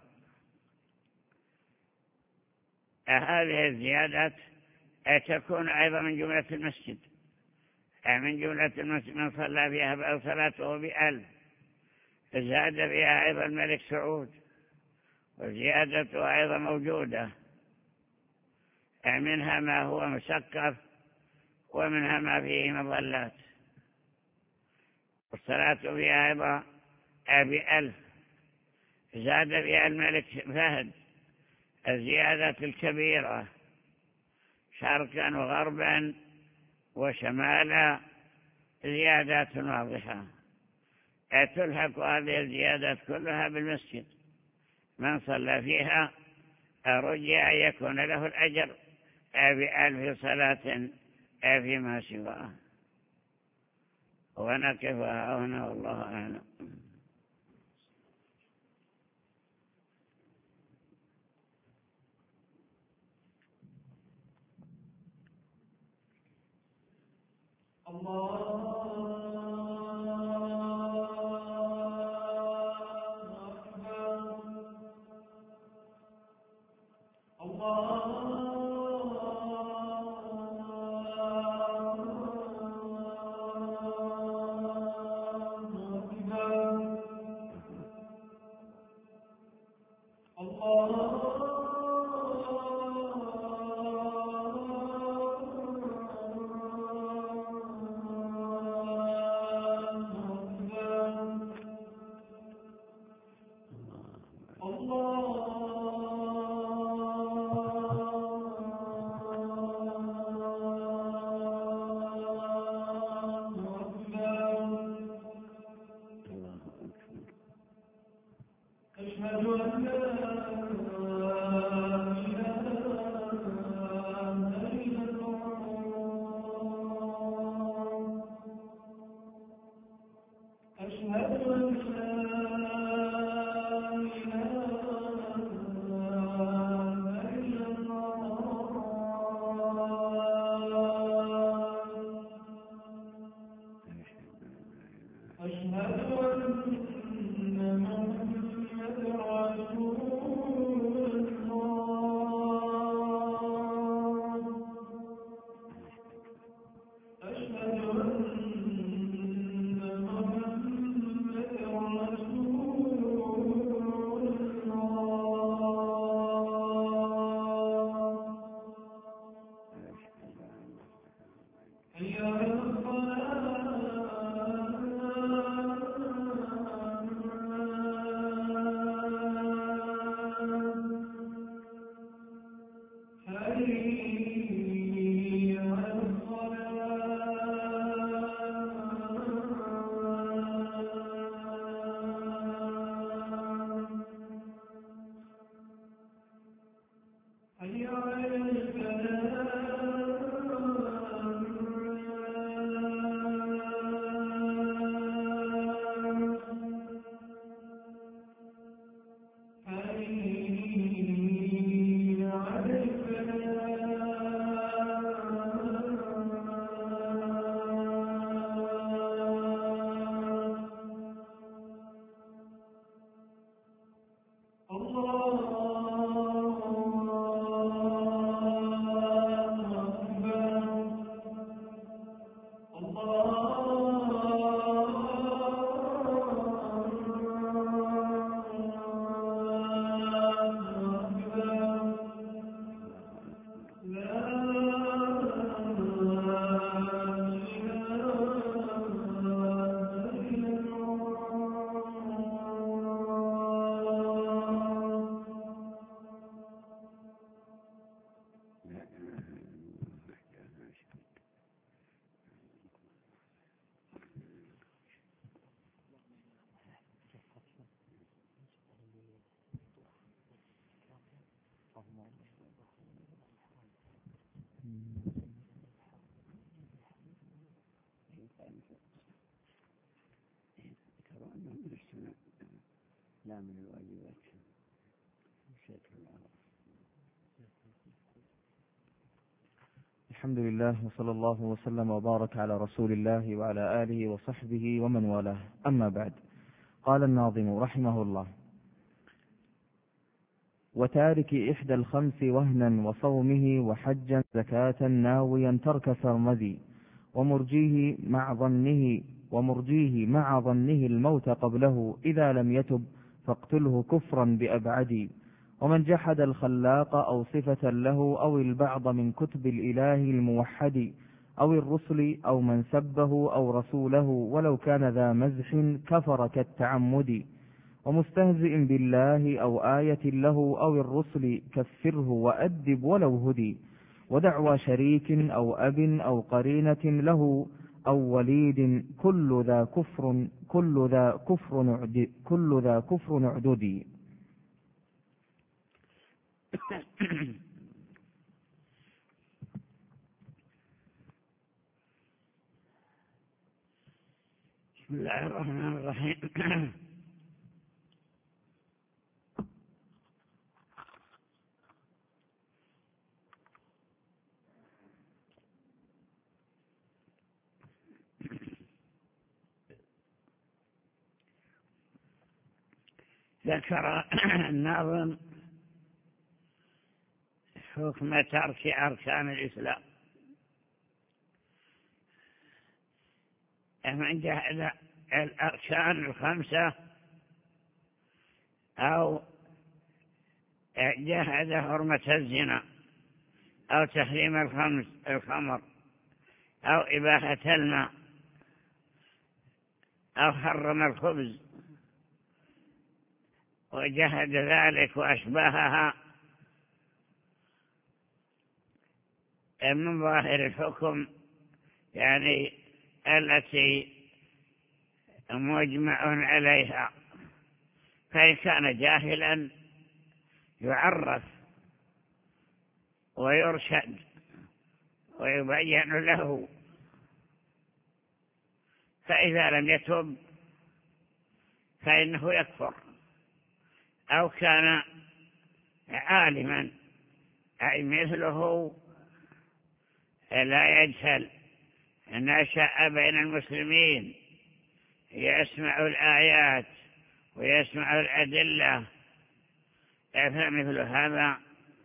هذه الزيادات تكون أيضا من جملة المسجد، من جملة المسجد من صلى فيها صلاته بألف. زاد فيها أيضا الملك سعود، وزيادته أيضا موجودة، منها ما هو مسقف ومنها ما فيه مظلات. والصلاة فيها أيضا بألف. زاد فيها الملك فهد الزيادة الكبيرة، شرقا وغربا وشمالا، زيادات واضحة. تلحق هذه الزيادات كلها بالمسجد، من صلى فيها رجي أن يكون له الأجر بألف صلاة فيما سواه. ونقف هنا والله أعلم. أشهد أن محمدا رسول لا من الواجبات. الحمد لله وصلى الله وسلم وبارك على رسول الله وعلى آله وصحبه ومن والاه. أما بعد، قال الناظم رحمه الله: وتارك إحدى الخمس وهنا وصومه وحجا زكاة ناويا ترك سرمدي ومرجيه مع ظنه ومرجيه مع ظنه الموت قبله إذا لم يتب فاقتله كفرا بأبعد. ومن جحد الخلاق أو صفة له أو البعض من كتب الإله الموحد أو الرسل أو من سبه أو رسوله ولو كان ذا مزح كفر كالتعمد. ومستهزئ بالله أو آية له أو الرسل كفره وأدب ولو هدي. ودعوى شريك أو أب أو قرينة له أو وليد كل ذا كفر كل ذا كفر نعد كل ذا كفر نعددي. بسم الله الرحمن الرحيم. ذكر الناظم حكم ترك أركان الإسلام. من جهل الأركان الخمسة أو جهد حرمة الزنا أو تحريم الخمس الخمر أو إباحة الماء أو حرم الخبز وجهد ذلك وأشباهها من ظاهر الحكم، يعني التي مجمع عليها، فإن كان جاهلا يعرف ويرشد ويبين له، فإذا لم يتب فإنه يكفر. أو كان عالما أي مثله لا يجهل، نشأ بين المسلمين يسمع الآيات ويسمع الأدلة، فمثل هذا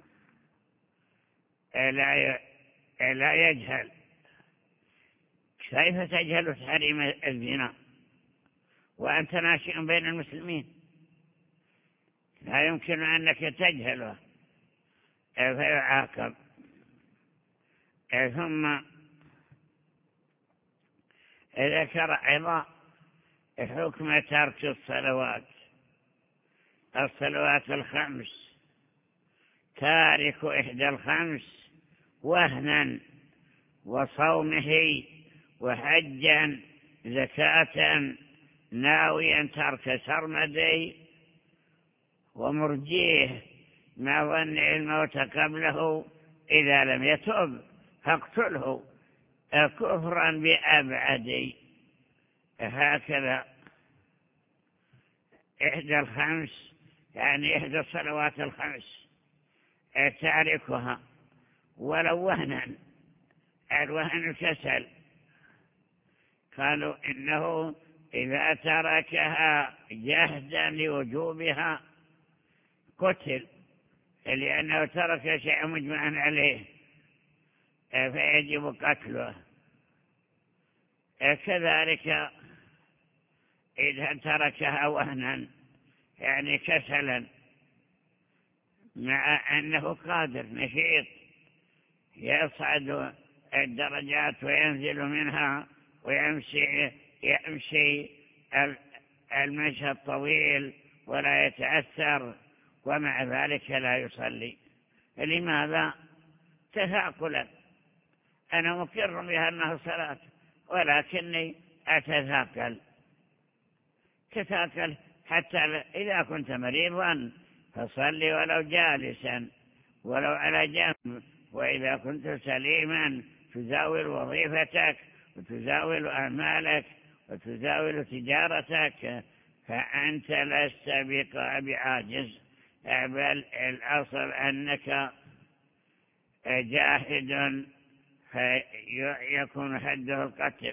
لا يجهل. كيف تجهل تحريم الزنا وأنت ناشئ بين المسلمين؟ لا يمكن أنك تجهله فيعاقب. ثم ذكر أيضا حكم ترك الصلوات الصلوات الخمس. تارك إحدى الخمس وهنا وصومه وحجا زكاة ناويا ترك سرمدي ومرجيه ما ظن الموت قبله إذا لم يتب فاقتله كفرا بأبعد. هكذا إحدى الخمس يعني إحدى الصلوات الخمس تاركها ولو وهنا، الوهن الكسل، قالوا إنه إذا تركها جهدا لوجوبها قتل، لأنه ترك شيء مجمعا عليه فيجب قتله. كذلك إذا تركها وهنا يعني كسلا مع أنه قادر نشيط يصعد الدرجات وينزل منها ويمشي يمشي المشي الطويل ولا يتأثر، ومع ذلك لا يصلي. لماذا؟ تثاقلا. أنا مقر بها أنه صلاة ولكني أتثاقل. تثاقل حتى إذا كنت مريضا فصلي ولو جالسا ولو على جنب، وإذا كنت سليما تزاول وظيفتك وتزاول أعمالك وتزاول تجارتك فأنت لست بعاجز، بل الأصل أنك جاهد فيكون حده القتل.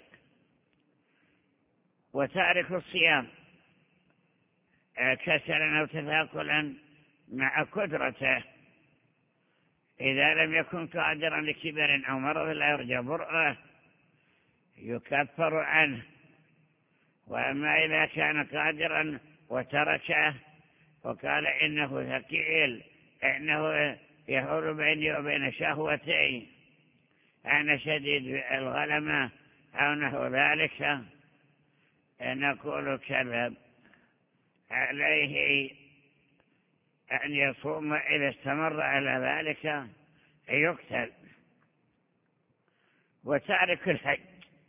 وتارك الصيام كسلا أو تثاقلا مع قدرته إذا لم يكن قادرا لكبر أو مرض لا يرجى برؤه يكفر عنه. وأما إذا كان قادرا وتركه وقال إنه ثقيل، إنه يحول بيني وبين شهوتي، أنا شديد الغلمة أو نحو ذلك، نقول كذب عليه أن يصوم. إذا استمر على ذلك يقتل. وتارك الحج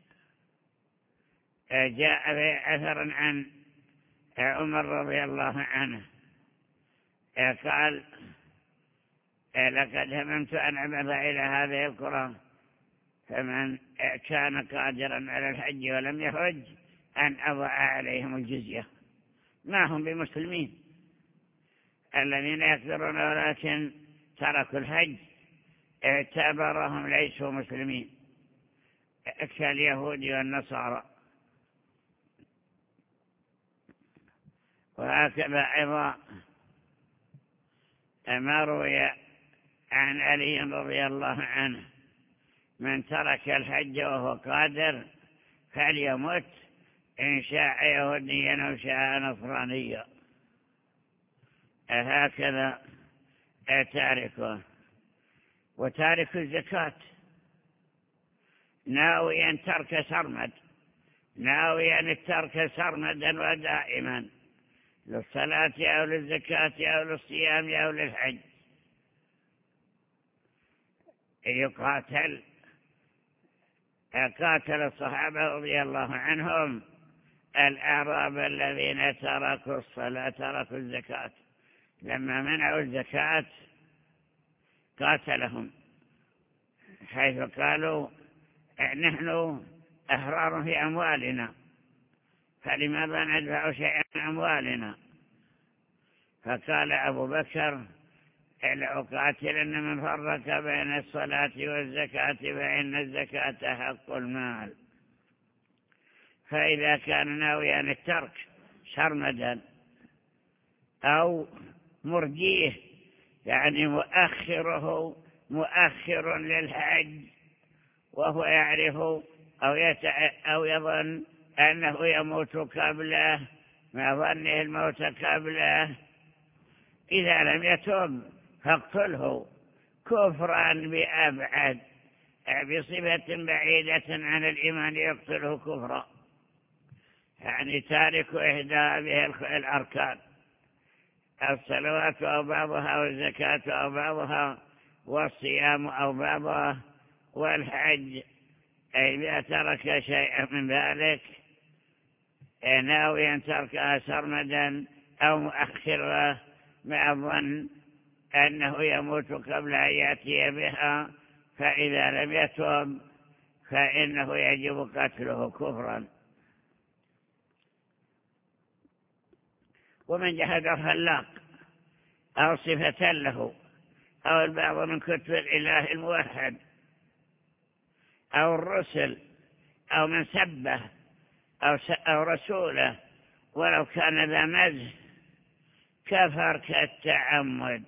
جاء في أثر عن عمر رضي الله عنه قال لقد هممت أن أبعث إلى هذه القرى فمن كان قادرا على الحج ولم يحج أن أضع عليهم الجزية. ما هم بمسلمين الذين يكفرون ولكن تركوا الحج اعتبرهم ليسوا مسلمين كاليهود والنصارى. وهكذا أيضا ما روي عن علي رضي الله عنه من ترك الحج وهو قادر فليمت إن شاء يهوديا أو شاء نصرانيا. هكذا تاركه. وتارك الزكاة ناويا ترك سرمد، ناويا الترك سرمدا ودائما للصلاة أو للزكاة أو للصيام أو للحج يقاتل. قاتل الصحابة رضي الله عنهم الأعراب الذين تركوا الصلاة تركوا الزكاة، لما منعوا الزكاة قاتلهم حيث قالوا نحن أحرار في أموالنا فلماذا ندفع شيئا من أموالنا؟ فقال أبو بكر لأقاتلن من فرق بين الصلاة والزكاة فإن الزكاة حق المال. فإذا كان ناويا الترك سرمدا أو مرجيه يعني مؤخره مؤخر للحج وهو يعرف أو, يتع... أو يظن أنه يموت قبله ما ظنه الموت قبله، إذا لم يتوب فاقتله كفرا بأبعد بصفة بعيدة عن الإيمان يقتله كفرا، يعني تارك إحدى هذه الأركان الصلوات أو بعضها والزكاة أو بعضها والصيام أو بعضها والحج، أي إذا ترك شيئا من ذلك ناويا تركها سرمدا أو مؤخرا مع الظن أنه يموت قبل أن يأتي بها، فإذا لم يتوب فإنه يجب قتله كفرا. ومن جحد الخلاق أو صفة له أو البعض من كتب الإله الموحد أو الرسل أو من سبه أو, أو رسوله ولو كان ذا مزح كفر كالتعمد.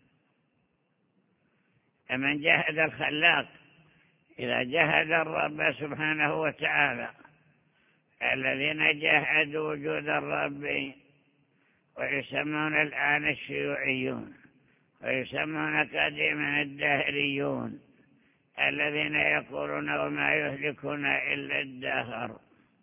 من جحد الخلاق إذا جحد الرب سبحانه وتعالى، الذين جحدوا وجود الرب ويسمون الآن الشيوعيون ويسمون قديما الدهريون الذين يقولون وما يهلكنا إلا الدهر،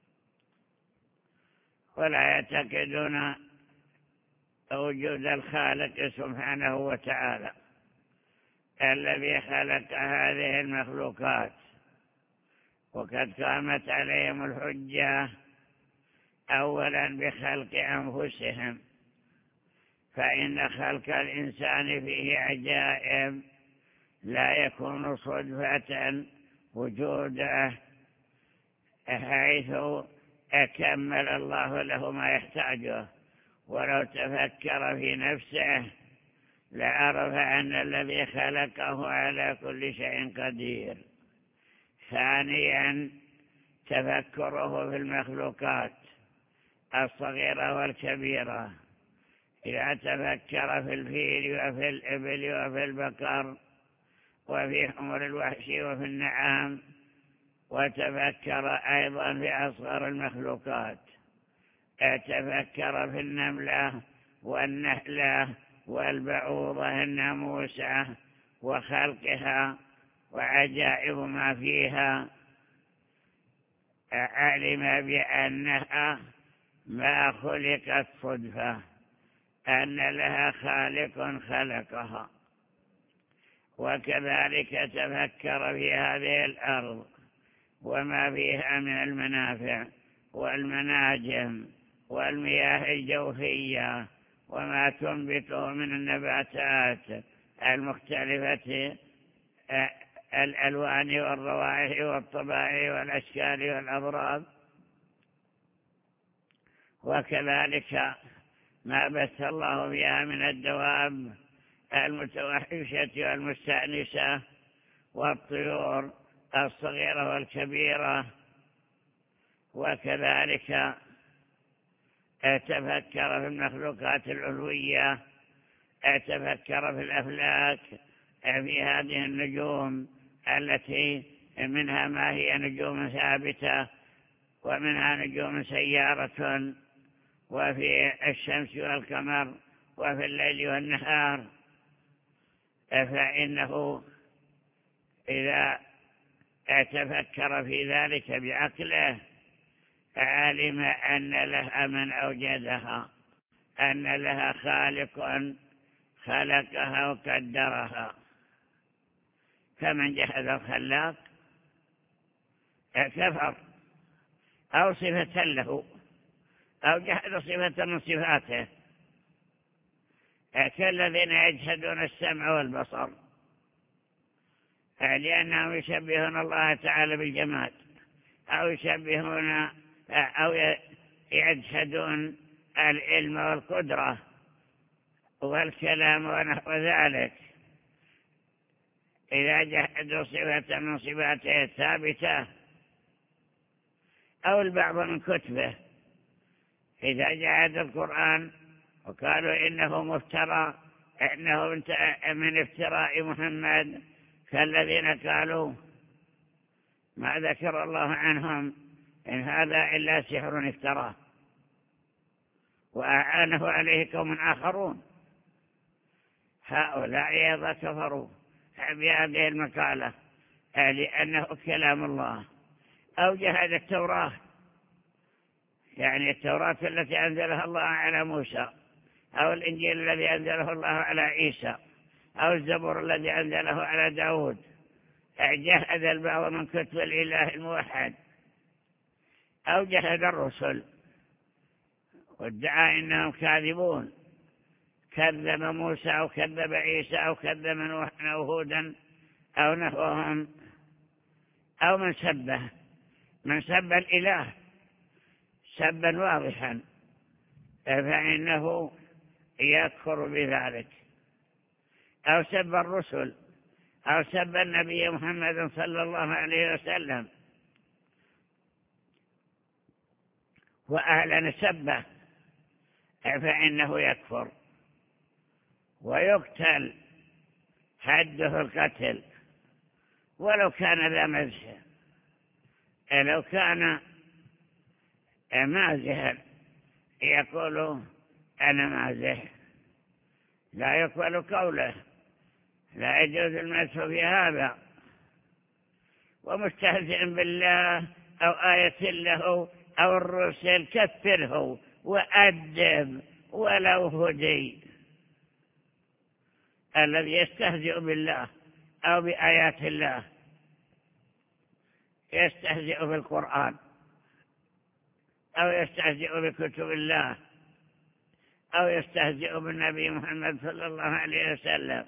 ولا يعتقدون وجود الخالق سبحانه وتعالى الذي خلق هذه المخلوقات. وقد قامت عليهم الحجة أولا بخلق أنفسهم، فإن خلق الإنسان فيه عجائب لا يكون صدفة وجوده حيث أكمل الله له ما يحتاجه. ولو تفكر في نفسه لعرف أن الذي خلقه على كل شيء قدير. ثانيا تفكره في المخلوقات الصغيرة والكبيرة. إذا تفكر في الفيل وفي الإبل وفي البقر وفي حمر الوحش وفي النعام، وتفكر أيضا في أصغر المخلوقات، تفكر في النملة والنحلة والبعوضة الناموسة وخلقها وعجائب ما فيها، علم بأنها ما خلقت صدفة، أن لها خالق خلقها. وكذلك تفكر في هذه الأرض وما فيها من المنافع والمناجم والمياه الجوفية وما تنبته من النباتات المختلفة، الألوان والروائح والطبائع والأشكال والأضراب. وكذلك ما بث الله بها من الدواب المتوحشة والمستأنسة والطيور الصغيرة والكبيرة. وكذلك تفكر في المخلوقات العلوية، تفكر في الأفلاك، في هذه النجوم التي منها ما هي نجوم ثابتة ومنها نجوم سيارة، وفي الشمس والقمر وفي الليل والنهار. فإنه إذا تفكر في ذلك بعقله علم أن لها من أوجدها، أن لها خالق خلقها وقدرها. فمن جحد الخلاق كفر أو صفة له أو جحد صفة من صفاته، كالذين يجحدون السمع والبصر لأنهم يشبهون الله تعالى بالجماد، أو يشبهون أو يجحدون العلم والقدرة والكلام ونحو ذلك. إذا جحدوا صفة من صفاته الثابتة أو البعض من كتبه، إذا جحد القرآن وقالوا إنه مفترى، إنه من افتراء محمد، كالذين قالوا ما ذكر الله عنهم إن هذا إلا سحر افتراه وأعانه عليه قوم آخرون. هؤلاء أيضا كفروا بهذه المقالة لأنه كلام الله. أو جحد التوراة، يعني التوراة التي أنزلها الله على موسى، أو الإنجيل الذي أنزله الله على عيسى، أو الزبور الذي أنزله على داود. جحد البعض من كتب الإله الموحد، أو جحد الرسل وادعى إنهم كاذبون، كذب موسى أو كذب عيسى أو كذب نوحا أو هودا أو نحوهم. أو من سبه، من سب الإله سبا واضحا فإنه يكفر بذلك. أو سب الرسل، أو سب النبي محمد صلى الله عليه وسلم وأعلن سبه فإنه يكفر ويقتل حده القتل ولو كان ذا مزح. لو كان مازحا يقول أنا مازح لا يقبل قوله، لا يجوز المسح في هذا. ومستهزئ بالله أو آية له أو الرسل كفره وأدب ولو هدي. الذي يستهزئ بالله أو بآيات الله، يستهزئ بالقرآن أو يستهزئ بكتب الله أو يستهزئ بالنبي محمد صلى الله عليه وسلم،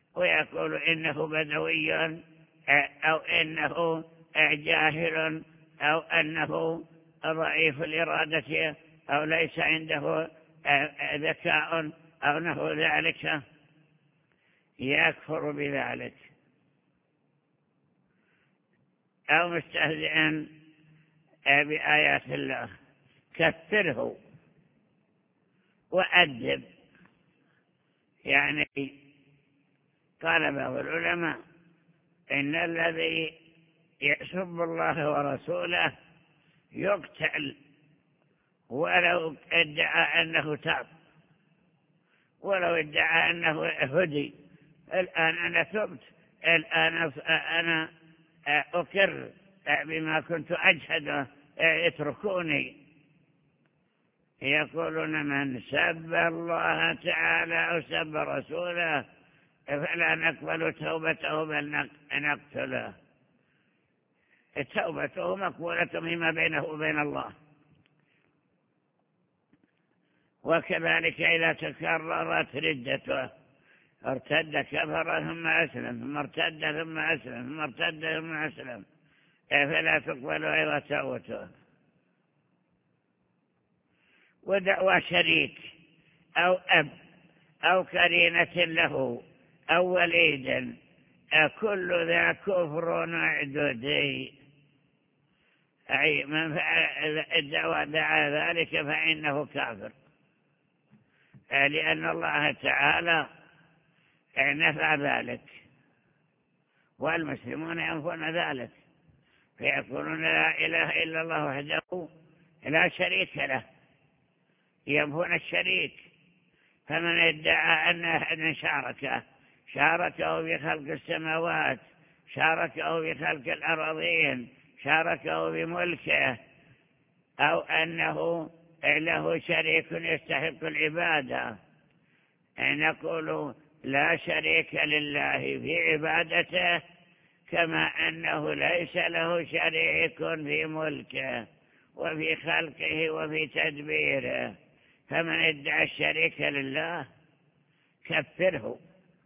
ويقول إنه بدوي أو إنه جاهل أو أنه ضعيف الإرادة أو ليس عنده ذكاء أو نحو ذلك يكفر بذلك، أو مستهزئا بآيات الله، كفره وأدب. يعني قال بعض العلماء إن الذي يسب الله ورسوله يقتل ولو ادعى أنه تاب، ولو ادعى أنه هدي. الآن أنا تبت، الآن أنا أكر بما كنت أجهد، اتركوني. يقولون من سب الله تعالى أو سب رسوله فلا نقبل توبته بل نقتله. توبته مقبولة فيما بينه وبين الله. وكذلك إذا تكررت ردته، ارتد كفر ثم أسلم ثم ارتد ثم أسلم ثم ارتد ثم أسلم فلا تقبل أيضا توبته. ودعوى شريك أو أب أو كرينة له أو وليد، كل ذا كفر معدودي. أي من الدعوى دعا ذلك فإنه كافر، لأن الله تعالى نفى ذلك والمسلمون ينفون ذلك، فيقولون لا إله إلا الله وحده لا شريك له، ينفون الشريك. فمن ادعى أن أحدا شاركه شاركه في خلق السماوات، شاركه في خلق الأراضين، شاركه بملكه، أو أنه له شريك يستحق العبادة، نقول لا شريك لله في عبادته، كما أنه ليس له شريك في ملكه وفي خلقه وفي تدبيره. فمن ادعى الشريك لله كفره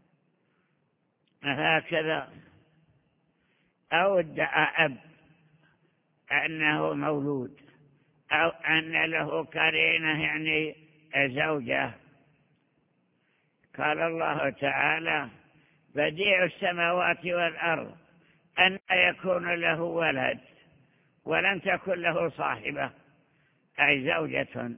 هكذا. أو ادعى أب أنه مولود، أو أن له قرينة يعني زوجة. قال الله تعالى بديع السماوات والأرض أن يكون له ولد ولن تكن له صاحبة أي زوجة،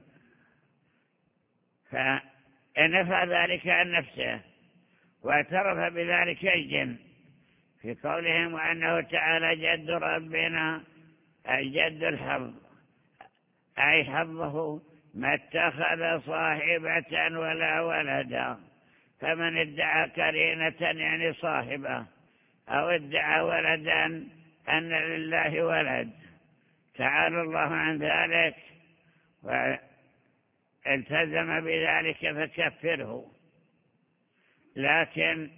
فنفى ذلك عن نفسه واعترف بذلك الجن في قولهم وأنه تعالى جد ربنا أي جد الحظ، أي حظه ما اتخذ صاحبة ولا ولدا. فمن ادعى قرينة يعني صاحبة أو ادعى ولدا أن لله ولد تعالى الله عن ذلك والتزم بذلك فكفره. لكن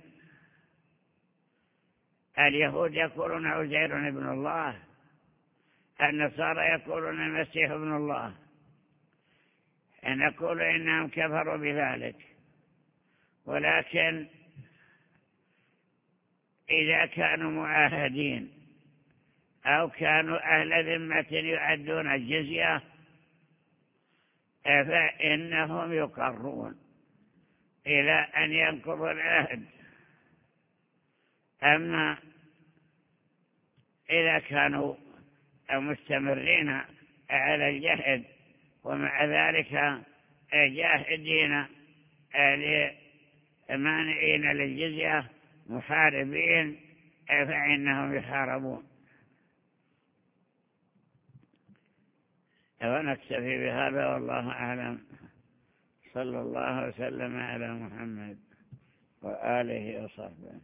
اليهود يقولون عزير ابن الله، النصارى يقولون المسيح ابن الله، نقول إنهم كفروا بذلك. ولكن إذا كانوا معاهدين أو كانوا أهل ذمة يؤدون الجزية فإنهم يقرون إلى أن ينقضوا العهد. أما إذا كانوا مستمرين على الجهد ومع ذلك جاهدين مانعين للجزية محاربين فإنهم يحاربون. ونكتفي بهذا والله أعلم. صلى الله وسلم على محمد وآله وصحبه.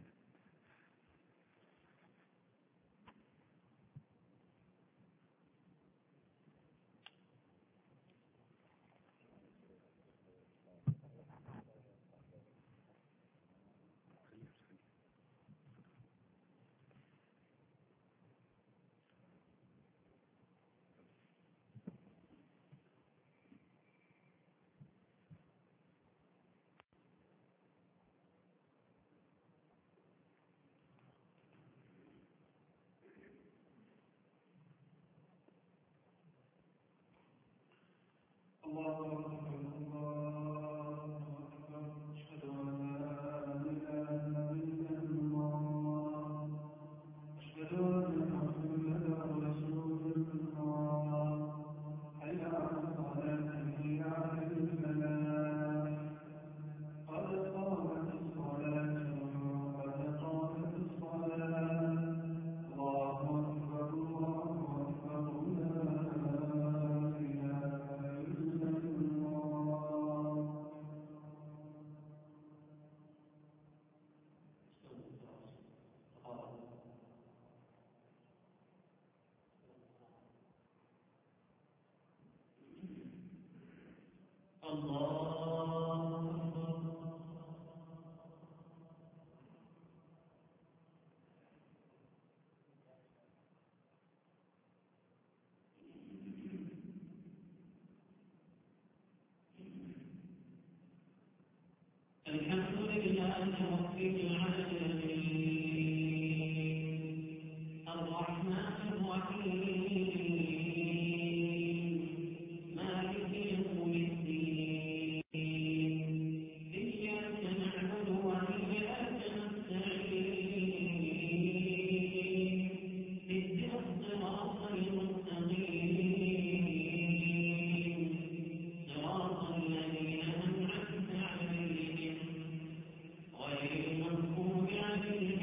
الحمد لله رب العالمين الرحمن الرحيم مالك يوم الدين إياك نعبد وإياك نستعين اهدنا الصراط المستقيم صراط الذين أنعمت عليهم غير المغضوب عليهم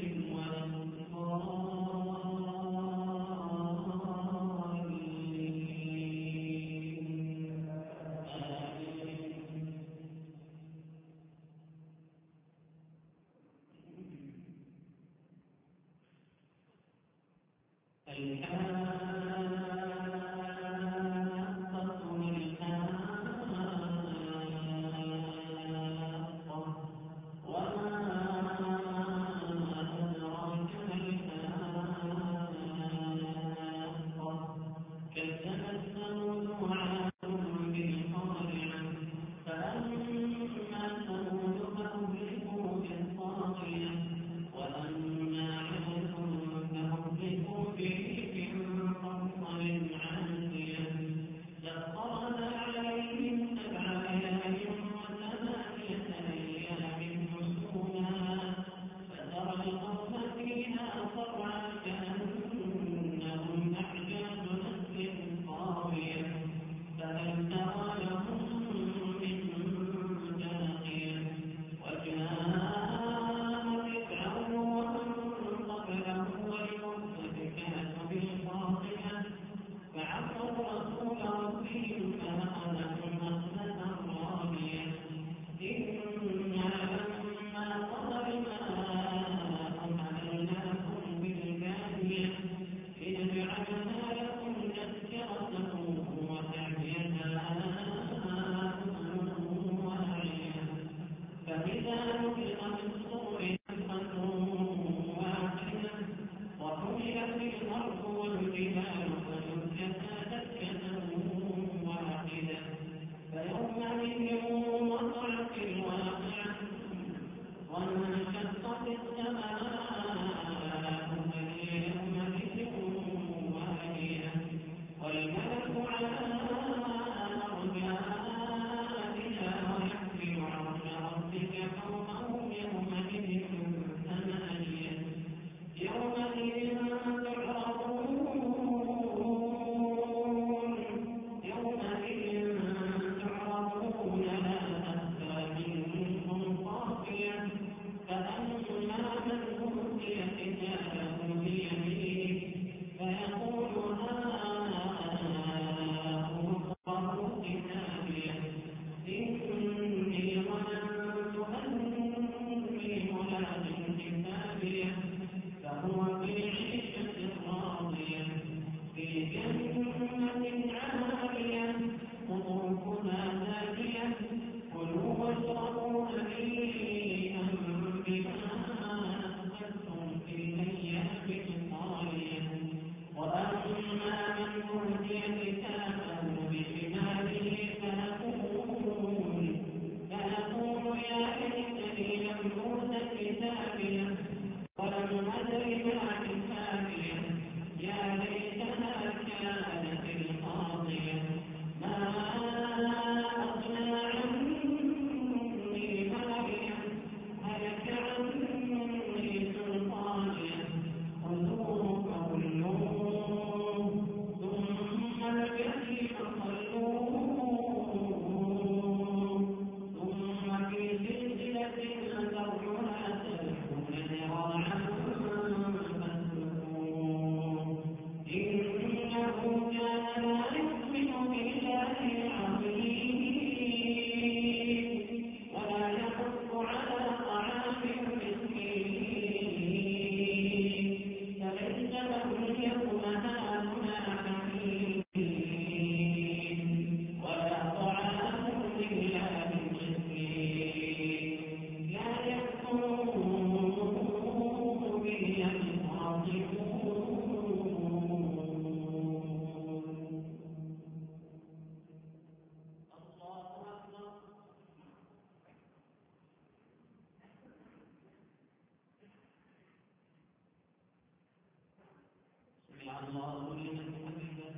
الله لمن حمده.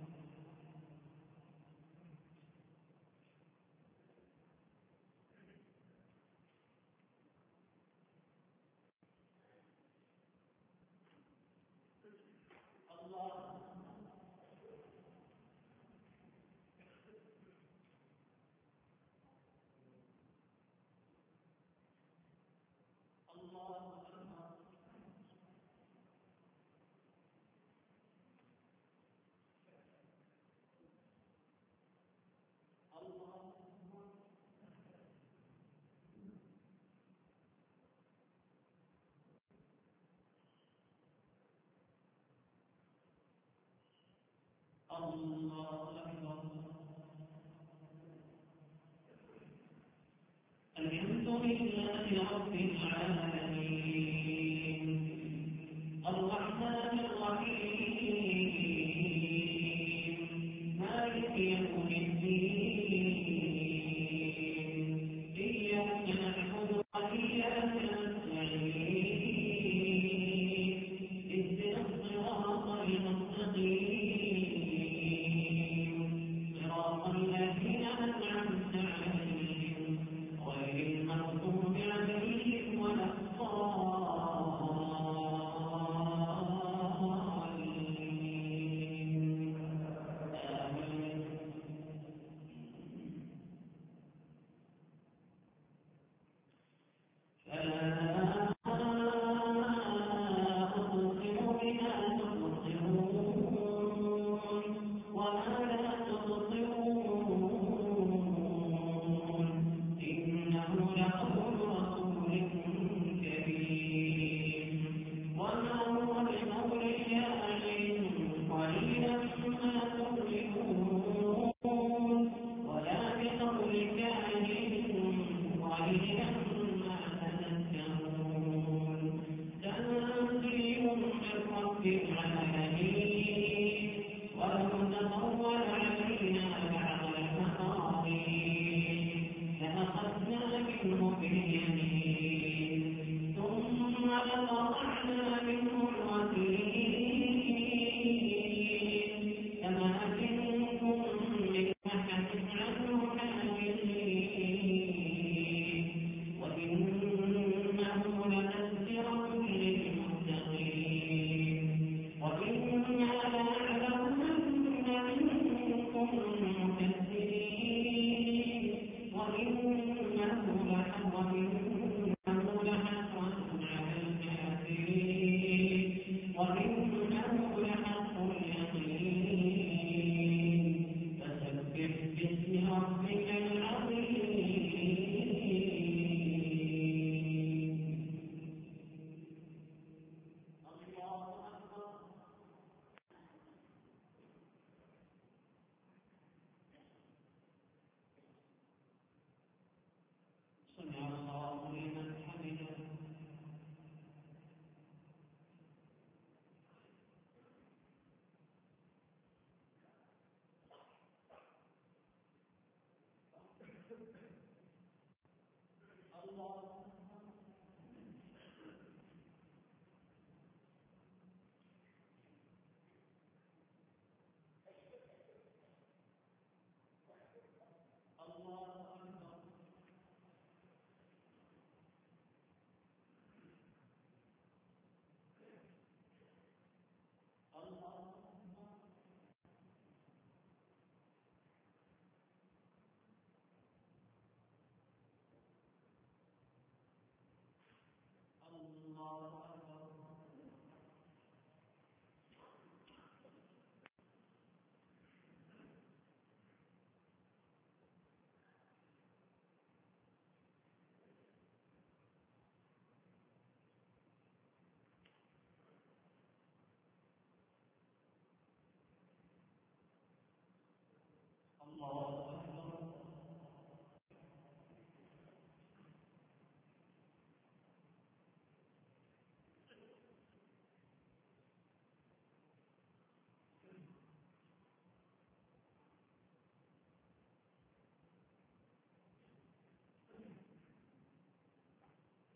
الله أكبر. الحمد لله رب العالمين الرحمن الرحيم مالك يوم الدين إياك نعبد وإياك نستعين اهدنا الصراط المستقيم صراط الذين أنعمت عليهم غير المغضوب عليهم ولا الضالين آمين. فلا أقسم بما تبصرون وما لا تبصرون إنه لقول رسول كريم وما هو بقول شاعر قليلا ما تفلحون ولا بقول كاهن قليلا ما تذكرون تنزيل من رب العالمين ولو تقول علينا بعض الأقاويل لأخذنا منه باليمين ثم لقطعنا منه الوتين كما كنتم من أحد عنه حاجزين وإنه لتذكرة للمتقين وإنا لنعلم أن منكم مكذبين وإنه لحق وإنه لحسرة على الكافرين وإنه لحق اليقين فسبح باسم ربك العظيم. الله أكبر. سمع الله لمن حمده. الله الله أكبر. الله الله أكبر. الله أكبر.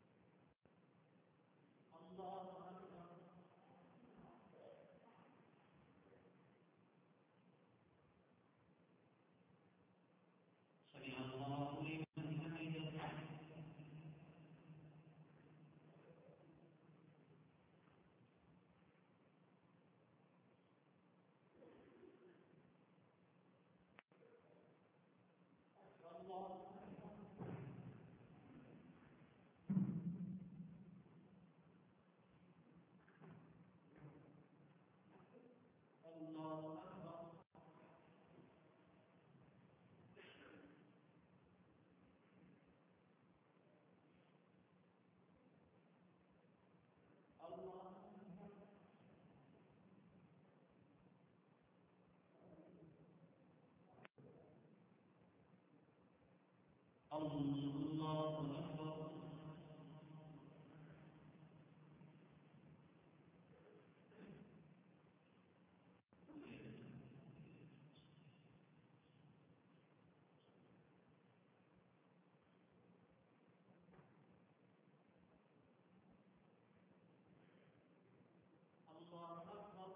الله أكبر. الله أكبر. الله أكبر.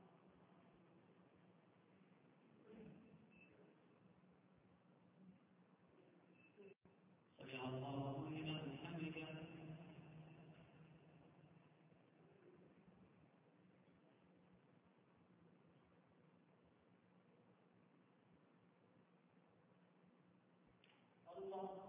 سمع الله لمن حمده. الله